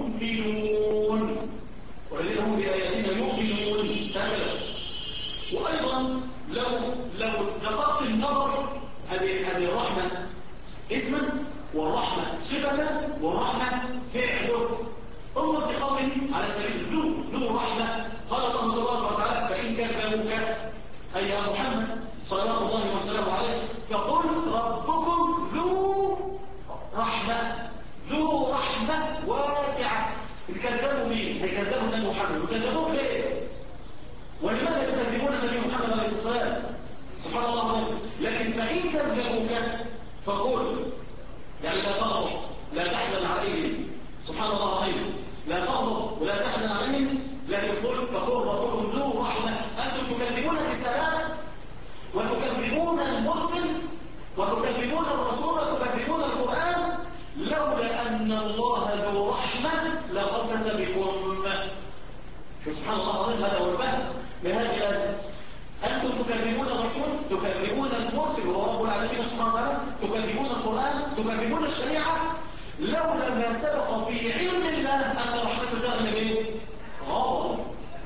Speaker 1: يؤمنون، والذين هم بآياتنا يؤمنون هكذا. وأيضا لو دققت النظر، هذه الرحمة اسما والرحمة صفة والرحمة فعل. انظر بقوله على سبيل ذو رحمة. قال الله تبارك وتعالى فإن كذبوك أي يا محمد صلوات الله وسلامه عليه فقل ربكم ذو رحمة، ذو رحمة واسعة. الكذبوا مين؟ هيكذبوا النبي محمد، وكذبوه ليه؟ ولماذا يكذبون النبي محمد عليه الصلاة والسلام؟ سبحان الله العظيم. لكن فإن كذبوك فقل، يعني لا تغضب، لا تحزن عليهم، سبحان الله العظيم، لا تغضب ولا تحزن عليهم، لكن فقل ربكم ذو رحمة. أنتم تكذبون الرسالات وتكذبون المرسل وتكذبون الرسول وتكذبون القرآن، لولا أن الله ذو رحمة لخسف بكم. سبحان الله العظيم. هذا هو الفهم لهذه الآية. أنتم تكذبون الرسول، تكذبون المرسل وهو رب العالمين سبحانه وتعالى، تكذبون القرآن، تكذبون الشريعة، لولا ما سبق في علم الله أن رحمته تغني به غضب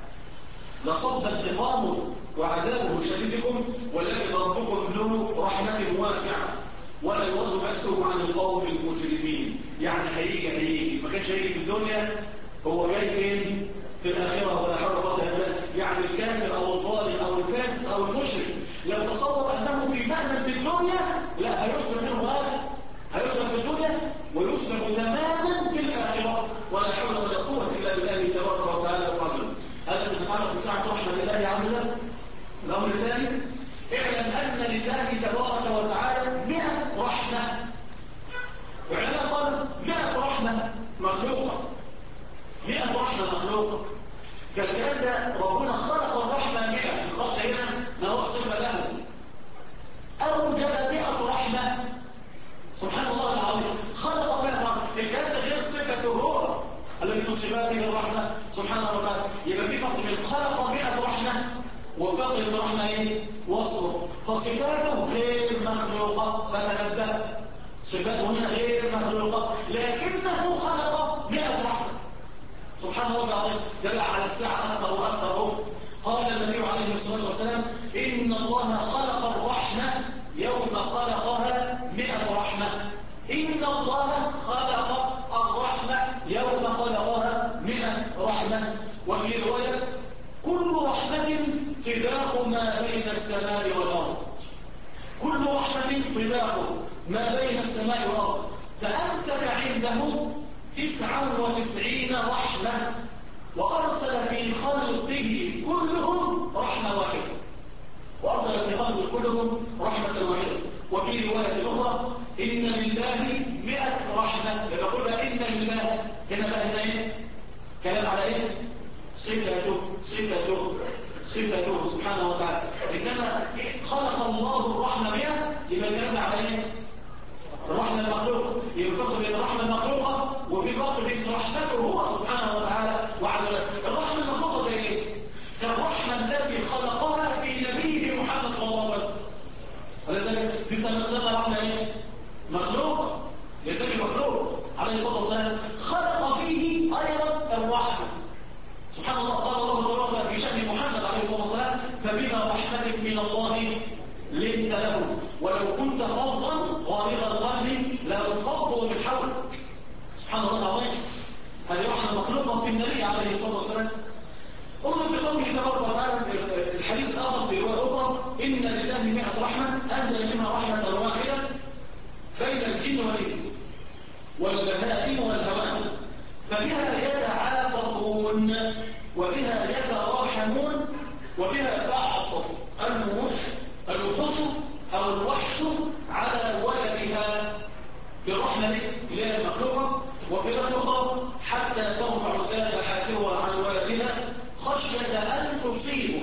Speaker 1: لصد انتقامه وعذابه شديدكم، ولكن ربكم ذو رحمة واسعة ولا يرد بأسه عن القوم المجرمين. يعني هيجي ما كانش هيجي في الدنيا، هو جاي فين؟ في الآخرة. ولا حول ولا قوة إلا بالله. يعني الكافر أو الظالم أو الفاسق أو المشرك لو تصور أنه في مهنة في الدنيا، لا هيسلم منه هذا، هيسلم في الدنيا ويسلم تماما في الآخرة. ولا حول ولا قوة إلا بالله تبارك وتعالى وقدره. هذا تتعلق بسعة رحمة الله عز وجل. الأمر الثاني، اعلم أن لله تبارك وتعالى 100 رحمة. وعلماء قالوا 100 رحمة مخلوقة، 100 رحمة مخلوقة. كالكلام ده ربنا خلق الرحمة 100، الخلق هنا ما هو صفة له. أوجد 100 رحمة، سبحان الله العظيم، خلق 100 رحمة. الكلام ده غير صفته هو الذي نصفها به الرحمة سبحانه وتعالى. يبقى في فرق بين خلق 100 رحمة وفرق الرحمة ايه؟ وصفه. فصفاته غير مخلوقة، فتنبه، صفاته هنا غير مخلوقة، لكنه خلق 100 رحمة سبحان الله العظيم. دل على الساعة أكثر وأكثر. قال النبي عليه الصلاة والسلام إن الله خلق الرحمة يوم خلقها 100 رحمة. إن الله خلق الرحمة يوم خلقها 100 رحمة. وفي رواية كل رحمة طباق ما بين السماء والأرض، كل رحمة طباق ما بين السماء والأرض. فأمسك عنده 99 رحمة وأرسل في خلقه كلهم رحمة واحدة، وأرسل في خلقه كلهم رحمة واحدة. وفي رواية أخرى إن لله 100 رحمة. لما قلنا إن لله هنا بقى ايه؟ كلام على ايه؟ صفته سبحانه وتعالى. انما خلق الله الرحمه بها، يبقى الكلام على ايه؟ الرحمه المخلوقه. يبقى فرق بين الرحمه المخلوقه وفي فرق بين رحمته هو سبحانه وتعالى وعز وجل. الرحمه المخلوقه زي ايه؟ كالرحمه التي خلقها في نبيه محمد صلى الله عليه وسلم. ولذلك في سنة رحمه ايه؟ مخلوقه. للنبي مخلوق عليه الصلاه والسلام خلق فيه ايضا الرحمه. سبحان الله. قال الله تعالى في شأن محمد عليه الصلاة والسلام فبما رحمة من الله لنت له ولو كنت فظا غليظ القلب لانفضوا من حولك. سبحان الله العظيم. هذه رحمة مخلوقة في النبي عليه الصلاة والسلام. انظر بقوله تبارك وتعالى الحديث آخر في رواية أخرى إن لله 100 رحمة أنزل منها رحمة واحدة بين الجن والإنس والبهائم والهوام فبها يتعاطفون وبها يتراحمون وبها تعطف الوحوش أو الوحش على ولدها بالرحمة دي اللي هي المخلوقة. وفي رواية أخرى حتى ترفع ذابحتها عن ولدها خشية أن تصيبه.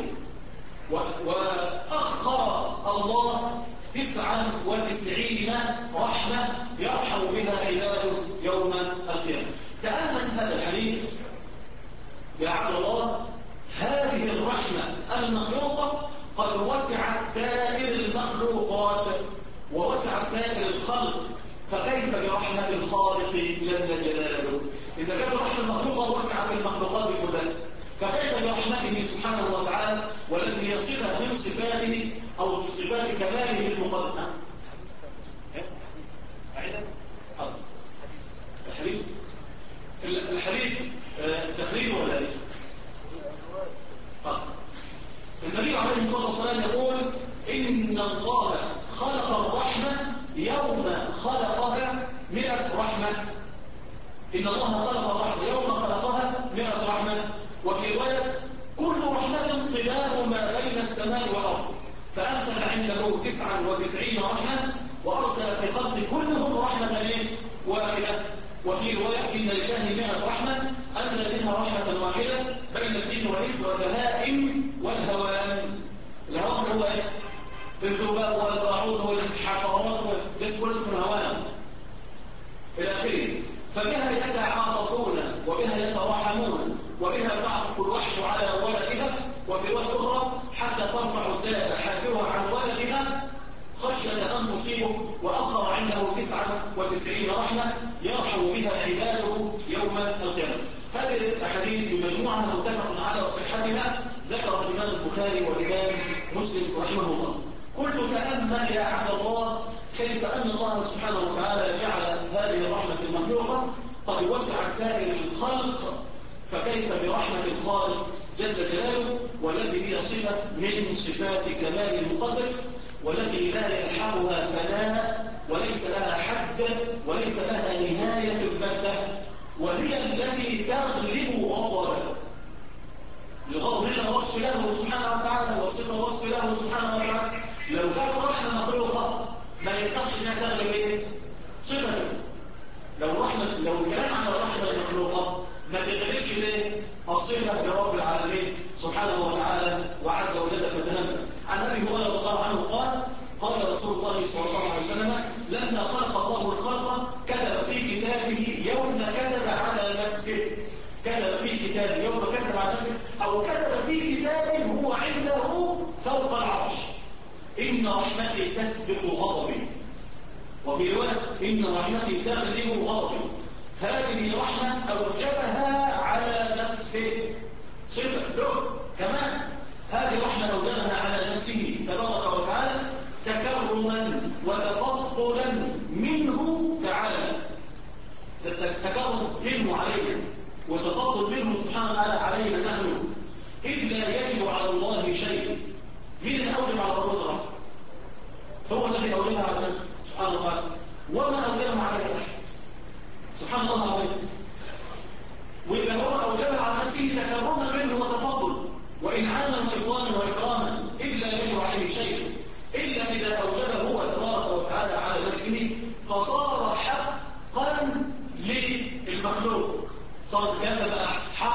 Speaker 1: وأخر الله 99 رحمة يرحم بها عباده يوم القيامة. تأمل هذا الحديث يا عبد الله. هذه الرحمة المخلوقة قد وسعت سائر المخلوقات ووسعت سائر الخلق، فكيف برحمة الخالق جل جلاله؟ إذا كانت الرحمة المخلوقة وسعت المخلوقات كلها، فكيف برحمته سبحانه وتعالى والذي يصلها من صفاته أو من صفات كماله المقدمة؟ الحديث تخريج ولا ايه؟ النبي عليه الصلاة والسلام يقول إن الله خلق الرحمة يوم خلقها 100 رحمة. إن الله خلق الرحمة يوم خلقها 100 رحمة. وفي رواية كل رحمة طلاب ما بين السماء والأرض فأرسل عنده 99 رحمة وأرسل في خلق كلهم رحمة واحدة. وفي رواية إن لله 100 رحمة أنزل منها رحمة واحدة بين الجن والإنس والبهائم والهوام. الهوام هو إيه؟ الذباب والباعوض والحشرات والجسم الهوام إلى آخره. فبها يتعاطفون وبها يتراحمون وبها تعطف الوحش على ولدها. وفي رواية أخرى حتى ترفع الدابة حافرها عن ولدها خشية أن تصيبه. وأخر عنده 99 رحمة يرحم بها عباده يوم القيامة. هذه الأحاديث بمجموعة متفق على صحتها ذكر الإمام البخاري والإمام مسلم رحمه الله. كل تأمل يا عبد الله كيف أن الله سبحانه وتعالى جعل هذه الرحمة المخلوقة قد وسعت سائر الخلق، فكيف برحمة الخالق جل جلاله والذي هي صفة من صفات كمال المقدس والتي لا يلحقها فناء وليس لها حد وليس لها نهاية البتة، وهي التي تغلب غضبه. الغضب لنا وصف له سبحانه وتعالى وصفه وصف له سبحانه وتعالى. لو كانت رحمة مخلوقة ما ينفعش انها تغلب ايه؟ صفته. لو الكلام عن الرحمة المخلوقة ما تغلبش ليه؟ الصفة برب العالمين سبحانه وتعالى وعز وجل فتنبه. عن ابي هريرة رضي الله عنه قال رسول الله صلى الله عليه وسلم لما خلق الله الخلق كتب في كتابه يوم كتب على نفسه. كتب في كتاب يوم كتب على نفسه أو كتب في كتاب هو عنده فوق العرش إن رحمتي تسبق غضبي. وفي رواية إن رحمتي تغلب غضبي. هذه رحمة أوجبها على نفسه صفة له. كمان هذه رحمة أوجبها على نفسه تبارك وتعالى تكرما وتفضلا منه تعالى. تكرم منه علينا وتفضل منه سبحانه وتعالى علينا نحن، إذ لا يجب على الله شيء. مين اللي أوجب على الرحمة؟ هو الذي أوجبها على نفسه سبحانه وتعالى وما أوجبها على أحد سبحان الله العظيم. وإذا هو أوجبها على نفسه تكرما منه وتفضل وإنعاما وإفضالا وإكراما، إذ لا يجب عليه شيء إلا إذا أوجبه هو تبارك وتعالى على نفسه فصار حقا للمخلوق. صار كان بقى حق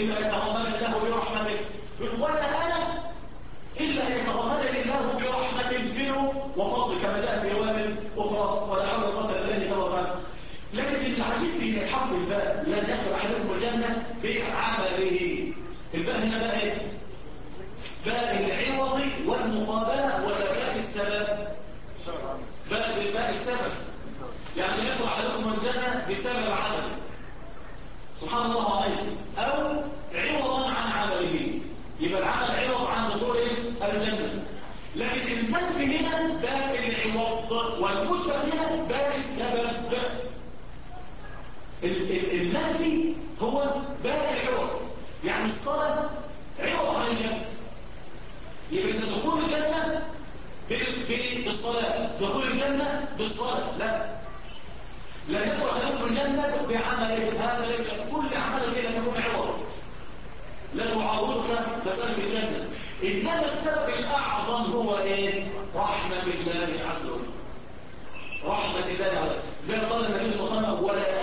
Speaker 1: إلا يتغمدني الله برحمته. ولا أنا إلا يتغمدني الله برحمة منه وفضل، كما جاء في رواية أخرى ولا حول ولا قوة إلا بالله. لكن العجيب في حرف الباء، لن يدخل أحدكم الجنة بعمله. الباء هنا بقى إيه؟ باء العوض والمقابلة ولا باء السبب؟ باء السبب، يعني يدخل أحدكم الجنة بسبب عمله سبحان الله عليه، أو عوضا عن عمله. يبقى العمل عوض عن دخول الجنة. لكن المنفي هنا باء العوض، والمثبت هنا باء السبب. المنفي هو باء العوض، يعني الصلاة عوض عن الجنة. يبقى إذا دخول الجنة بالصلاة، دخول الجنة بالصلاة، لا يدخل أحدكم الجنة بعمله، هذا ليس كل عمل إلا يكون عوض، لا تعوضك مسألة الجنة. إنما السبب الأعظم هو إيه؟ رحمة الله عز وجل. رحمة الله عز وجل. زي قال النبي صلى الله عليه وسلم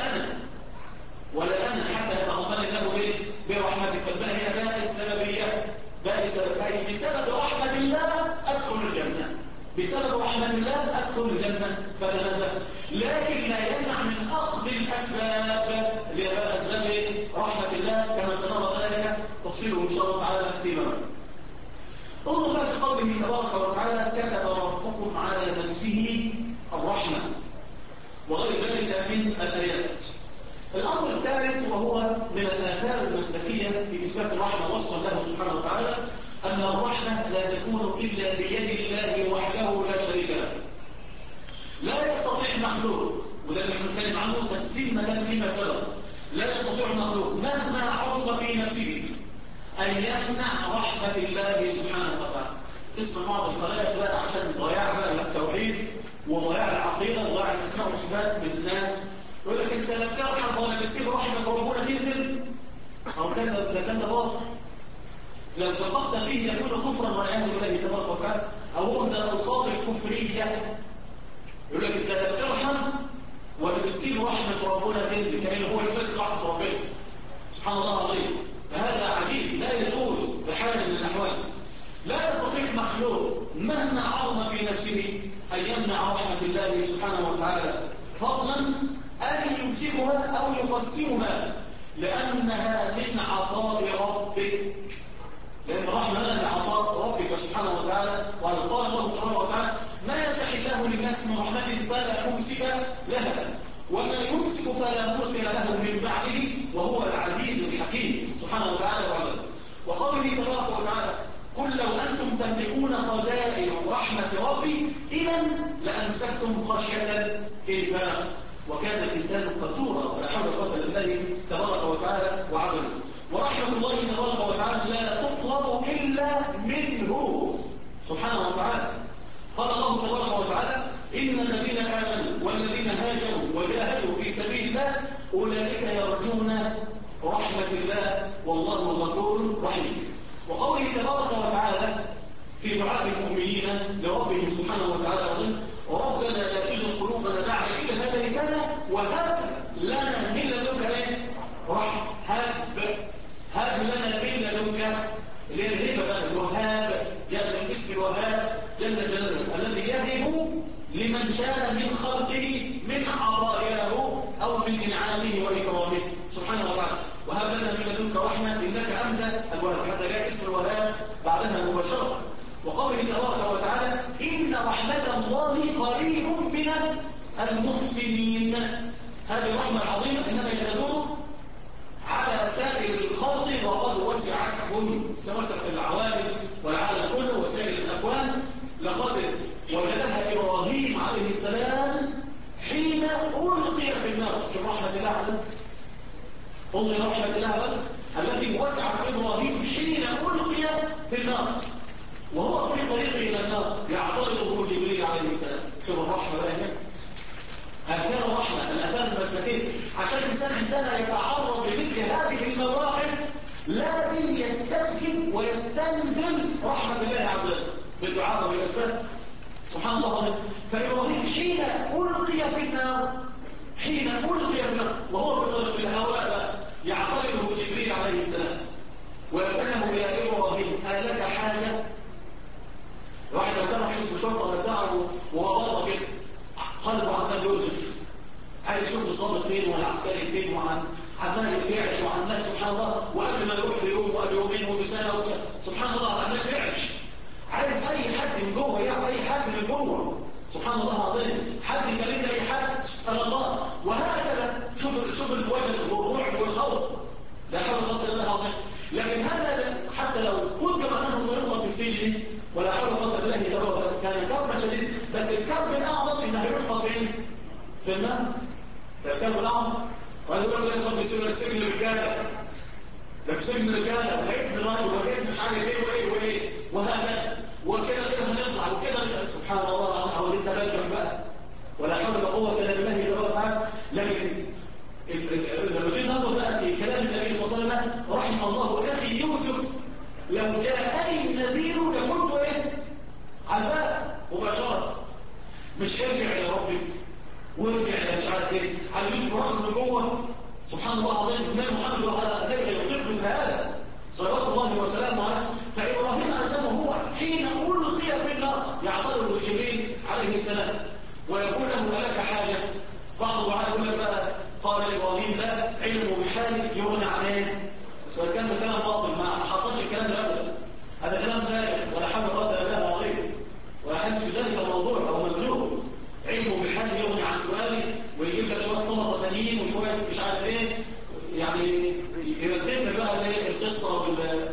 Speaker 1: ولا أنا حتى يتغمدني الله إيه؟ برحمتك. فالباء هنا باء السببية، باء السبب، أي بسبب رحمة الله أدخل الجنة، بسبب رحمة الله أدخل الجنة فلا. لكن لا يمنع من أخذ الأسباب اللي هي بقى أسباب رحمة الله، كما سنرى ذلك تفصيله إن شاء الله تعالى فيما. انظر بقى في قوله تبارك وتعالى كتب ربكم على نفسه الرحمة وغير ذلك من الآيات. الأمر الثالث وهو من الآثار المسلكية في إثبات الرحمة وصفا له سبحانه وتعالى، أن الرحمة لا تكون إلا بيد الله وحده لا شريك له. لا يستطيع مخلوق، وده اللي احنا بنتكلم عنه تتمة لما سبق، لا يستطيع مخلوق مهما عظم في نفسه أن يمنع رحمة الله سبحانه وتعالى. اسم بعض الخلائق بقى عشان ضياع بقى التوحيد وضياع العقيدة وضياع الأسماء والصفات من الناس، يقول لك أنت لم ترحم ولا تسيب رحمة ربنا تنزل، أو كان ده باطل. لو اتفقت فيه يكون كفرا والعياذ بالله تبارك وتعالى، أو هو من الألفاظ الكفرية. يقول لك أنت لا ترحم ولا تسيب رحمة ربنا تنزل، كأنه هو الفاسق رحمة ربنا سبحان الله العظيم. فهذا عجيب، لا يجوز بحال من الأحوال. لا يستطيع مخلوق مهما عظم في نفسه أن يمنع رحمة الله سبحانه وتعالى، فضلا أن يمسكها أو يقسمها، لأنها من عطاء ربك. لأن الرحمة من عطاء ربك سبحانه وتعالى. وقال الله سبحانه وتعالى ما يفتح الله للناس من رحمة فلا ممسك لها وما يمسك فلا مرسل له من بعده وهو العزيز الحكيم سبحانه وتعالى. وقوله تبارك وتعالى قل لو أنتم تملكون خزائن رحمة ربي إذا لأمسكتم خشية الإنفاق وكان الإنسان قتورا ولا حول ولا قوة إلا بالله تبارك وتعالى وعزله. ورحمة الله تبارك وتعالى لا تطلب إلا منه سبحانه وتعالى. قال الله تبارك وتعالى إن الذين آمنوا والذين هاجروا وجاهدوا في سبيل الله أولئك يرجون رحمة الله والله غفور رحيم. وقوله تبارك وتعالى في دعاء المؤمنين لربهم سبحانه وتعالى ربنا لا تزغ قلوبنا بعد إذ هديتنا وهب لنا من لدنك رحمة. هب لنا من لدنك اللي هي الهبة بقى الوهاب، جاء من اسم الوهاب جل جلاله الذي يهب لمن شاء من خلقه من عطاياه أو من إنعامه وإكرامه سبحانه وتعالى. وهب لنا من لدنك رحمة إنك أنت الوهاب، حتى جاء اسم الوهاب بعدها مباشرة. وقوله تبارك وتعالى إن رحمة الله قريب من المحسنين. هذه الرحمة العظيمة إنما يتدور على سائر الخلق وقد وسعتهم سوسة العوالم والعالم كله وسائر الأكوان. لقد وجدها إبراهيم عليه السلام حين ألقي في النار. شوف رحمة الله عليه، انظر رحمة الله عليه التي وسعت إبراهيم حين ألقي في النار وهو في طريقه إلى النار يعترضه جبريل عليه السلام. شوف الرحمة بقى هنا، آثار الرحمة، الآثار المسلكية. عشان الإنسان عندما يتعرض لمثل هذه المواقف لازم يستسلم ويستنزل رحمة الله عز وجل بالدعاء والأسباب سبحان الله. فإبراهيم حين ألقي في النار وهو في طريق الهواء يعترضه جبريل عليه السلام ويقول له يا إبراهيم ألك حاجة؟ الواحد لو كان راح يسمع شرطة ولا بتاعه وهو بره كده قلبه عمال يوزف، عايز يشوف الضابط فين والعسكري فين عمال يترعش وعمال سبحان الله، وقبل ما يروح بيوم وقبل يومين وبسنة سبحان الله عمال يترعش، عايز أي حد من جوه يعرف أي حد من جوه سبحان الله العظيم، حد يكلمني أي حد قال الله. وهكذا شوف الوجد والروح والخوف، لا حول ولا قوة إلا بالله العظيم. لكن هذا حتى لو كنت مكانه سيطلق في السجن ولا حول ولا قوة إلا بالله كان كربا شديد، بس الكرب الأعظم إنه يلقى فين؟ في النار. ده الكرب الأعظم. وهذا يقول لك يلقى في السجن الرجالة، ده في سجن الرجالة وهيبني راجل وهيبني مش عارف ايه وايه وايه وهكذا وكده كده هنطلع وكده سبحان الله حوالين تبجح بقى ولا حول ولا قوة إلا بالله تبارك وتعالى. لكن لما تيجي ننظر بقى في كلام النبي صلى الله عليه وسلم رحم الله اخي يوسف لو جاءني النذير لكنت ايه على الباب مباشرة، مش ارجع الى ربك وارجع الى مش عارف ايه على يوسف رجل من جوه سبحان الله العظيم. النبي محمد وهذا النبي يطلق من هذا صلوات الله وسلامه عليه. فابراهيم عليه السلام هو حين القي في النار يعترض جبريل عليه السلام ويقول له ألك حاجة؟ بعض العلماء يقول لك بقى قال ابراهيم لا علمه بحاله يغنى عن ايه؟ سواء كان كلام باطل ما حصلش الكلام ده ابدا، هذا كلام فارغ ولا حول ولا قوه الا بالله العظيم ولا حد في ذلك الموضوع او مكذوب. علمه بحاله يغني عن سؤالي ويجيب لك شويه سلطه ثانيين وشويه مش عارف ايه، يعني يرتب لك بقى القصه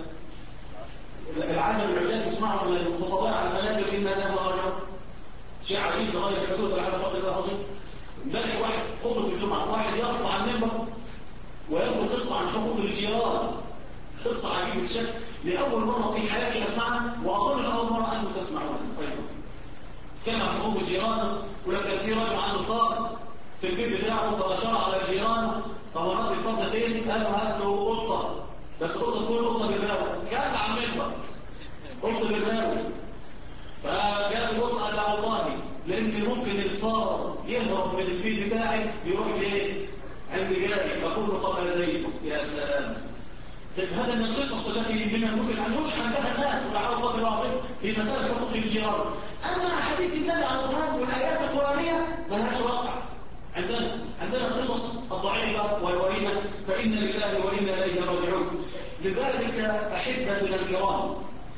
Speaker 1: العالم العجاب تسمعه من الخطباء على المنابر ان الله راجع شيء عجيب تغير الحدود ولا حول ولا قوه الا بالله. امبارح واحد خطبه الجمعه واحد يرفع عن المنبر ويقول قصه عن حقوق الجيران، قصه عجيبه الشكل لاول مره في حياتي اسمعها واظن اول مره انتم تسمعونها ايضا. كان عن حقوق الجيران ولو كان في رجل عنده فار في البيت بتاعه فاشار على الجيران طب ورد الفار ده فين؟ قالوا هات له قطه بس قطه تكون قطه بالراوي، كان على المنبر قطه بالراوي. فجاء القطه قال والله لان ممكن الفار يهرب من البيت بتاعي يروح ليه؟ عند جاري اقول له قبل زيته. يا سلام، هذا من القصص التي من الممكن ان يشحن بها الناس ولا حول ولا قوه في مساله حقوق الجيران. اما احاديث النبي عليه الصلاه والسلام والايات القرانيه ما لهاش واقع عندنا القصص الضعيفه والوريده فان لله وانا اليه راجعون. لذلك احبتنا الكرام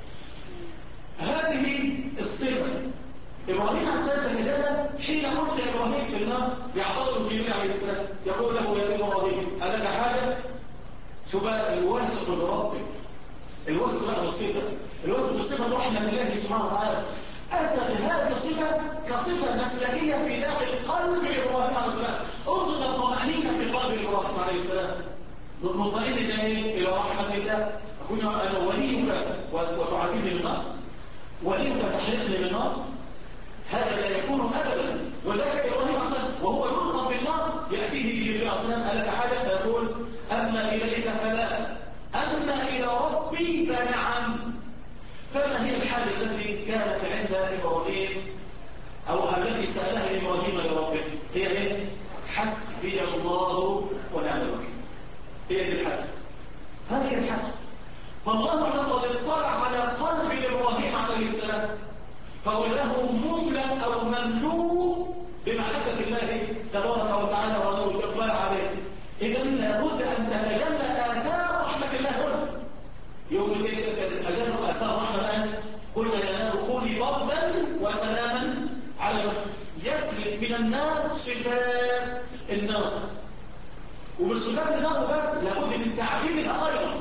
Speaker 1: هذه الصفه ابراهيم عليه السلام تجلى حين القي ابراهيم في النار يعترض جبريل عليه السلام يقول له يا ابراهيم الك حاجه؟ شو بقى الواثق بربك، الواثق بقى بالصفه، الواثق بالصفه رحمه الله سبحانه وتعالى. اثبت هذه الصفه كصفه مسلكيه في داخل قلب ابراهيم عليه السلام. انظر الطمانينه في قلب ابراهيم عليه السلام، مطمئن الى رحمه الله. اكون انا وليك وتعذبني بالنار، وليك تحرقني بالنار، هذا لا يكون ابدا. وذلك ابراهيم عليه السلام وهو يلقى في النار ياتيه جبريل عليه السلام الك حاجه؟ فيقول اما اليك فلا، اما الى ربي فنعم. فما هي الحاجه التي كانت عند ابراهيم او التي سالها ابراهيم لربه؟ هي ايه؟ حسبي الله ونعم الوكيل. هي دي الحاجه، هذه الحاجه. فالله قد اطلع على قلب ابراهيم عليه السلام فهو له مملأ أو مملوء بمحبة الله تبارك وتعالى ونور الإقبال عليه. إذا لابد أن تتجلى آثار رحمة الله هنا. يوم أجل آثار رحمة الآن قلنا يا نار كوني بردا وسلاما على يسلك من النار صفات النار، ومش صفات النار بس لابد من تعديلها أيضا.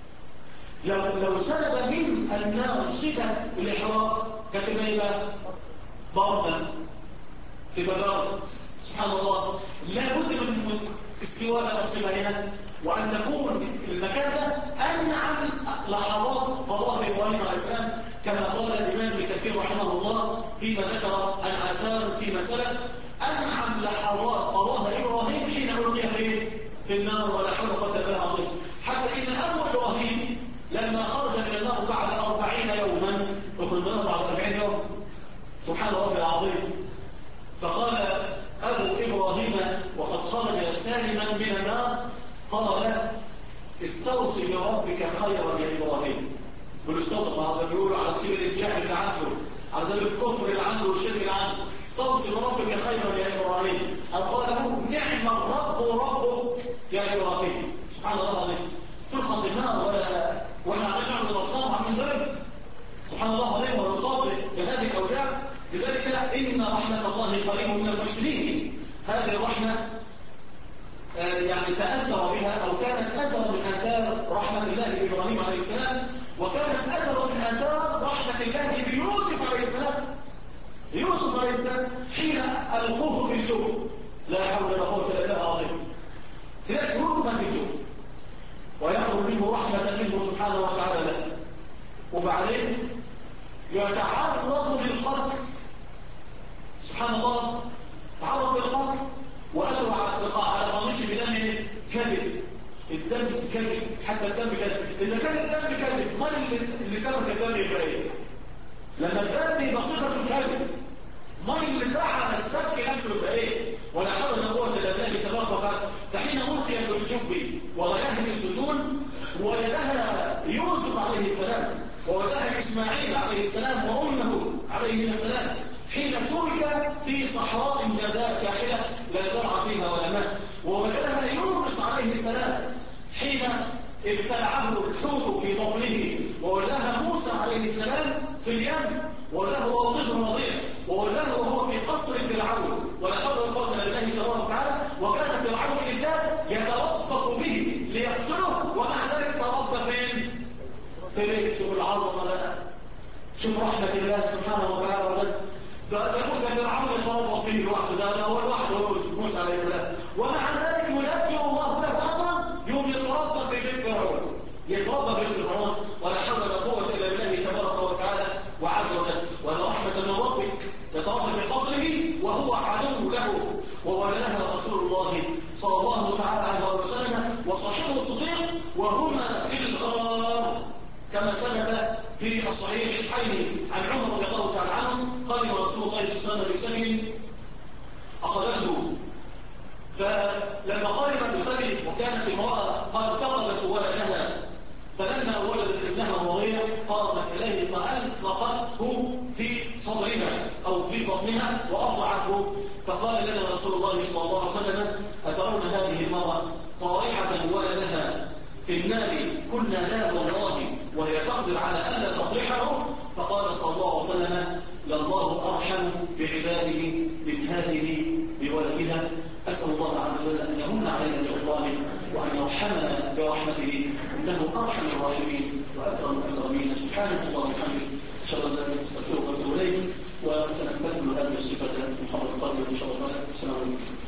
Speaker 1: لو سلب من النار صفة الإحراق كتب ايه بقى؟ بردا تبقى برد. سبحان الله، لابد من استواء الصفة هنا وأن تكون المكان ده أنعم لحظات قضاء إبراهيم عليه السلام كما قال الإمام ابن كثير رحمه الله فيما ذكر الآثار فيما سلف أنعم لحظات قضاء إبراهيم حين ألقي في النار ولا حول ولا قوة إلا بالله العظيم. حتى إن أبو إبراهيم لما خرج من النار بعد 40 يوما أخرج من النار بعد 40 يوم سبحان الله العظيم فقال أبو إبراهيم وقد خرج سالما من النار قال استوصي بربك خيرا يا إبراهيم. بالاستوصي ما بيقولوا على سبيل الجهل اللي عنده، على سبيل الكفر اللي عنده والشرك اللي عنده. استوصي بربك خيرا يا إبراهيم. قال له نعم الرب ربك يا إبراهيم. سبحان الله العظيم. تلقى النار واحنا عمالين نعمل الاصنام عاملين ضرب. سبحان الله العظيم. ونصدق بهذه الاوجاع. لذلك ان رحمه الله قريب من المحسنين. هذه الرحمه يعني تاثر بها او كانت اثر من اثار رحمه الله بابراهيم عليه السلام، وكانت اثر من اثار رحمه الله بيوسف عليه السلام. يوسف عليه السلام حين القوه في الجوب، لا حول ولا قوه الا بالله العظيم، تلاقي رغبه في الجوب ويخرج منه رحمة منه سبحانه وتعالى له. وبعدين يتعرض للقتل. سبحان الله. تعرض للقتل وقالوا على قميص بدم كذب. الدم كذب، حتى الدم كذب. إذا كان الدم كذب، ما اللي سبب الدم يبقى ايه؟ لما الدم يبقى صفة كذب، ما اللي فعل السبك نفسه يبقى ايه؟ ولا حول ولا قوة الا بالله تبارك وتعالى. فحين ألقي في الجب ورآه في السجون وجدها يوسف عليه السلام ووجدها إسماعيل عليه السلام وأمه عليه السلام حين ترك في صحراء جرداء كاحلة لا زرع فيها ولا ماء، ووجدها يونس عليه السلام حين ابتلعه الحوت في بطنه، ووجدها موسى عليه السلام في اليم وله هو طفل رضيع، ووجدها وهو في قصر فرعون ولا حول ولا قوه الا بالله تبارك وتعالى. وكان فرعون بالذات يتربص به ليقتله، ومع ذلك تربى فين؟ في بيت. شوف العظمه بقى، شوف رحمه الله سبحانه وتعالى. ده فرعون يتربص به لوحده، ده هو لوحده هو موسى عليه السلام، ومع ذلك ينبئ الله له امرا يوم يتربى في بيت فرعون، يتربى في بيت فرعون ولا حول ولا قوه الا بالله تبارك وتعالى وعز وجل. ولا رحمه من ربك يتربى في قصره وهو عدو له. وولدها رسول الله صلى الله تعالى عليه وسلم وصاحبه الصديق وهما في الغار، كما ثبت في الصحيحين عن عمر رضي الله تعالى عنه قال رسول الله صلى الله عليه وسلم اخذته، فلما قارب بسبب وكانت امراه قد فقدت ولدها، فلما ولدت ابنها الرضيع قامت اليه فالصقته في صدرها او في بطنها وارضعته، فقال لنا رسول الله صلى الله عليه وسلم اترون هذه المراه طارحه ولدها في النار كنا لا والله وهي تقدر على الا تطرحه؟ فقال صلى الله عليه وسلم لله ارحم بعباده من هذه بولدها. اسال الله عز وجل ان يمن علينا بغفرانه وان يرحمنا برحمته انه ارحم الراحمين واكرم الاكرمين. سبحانك اللهم وبحمدك اشهد ان لا اله الا انت استغفرك واتوب اليك. وسنستكمل هذه الصفه محمد القادم ان شاء الله. السلام عليكم.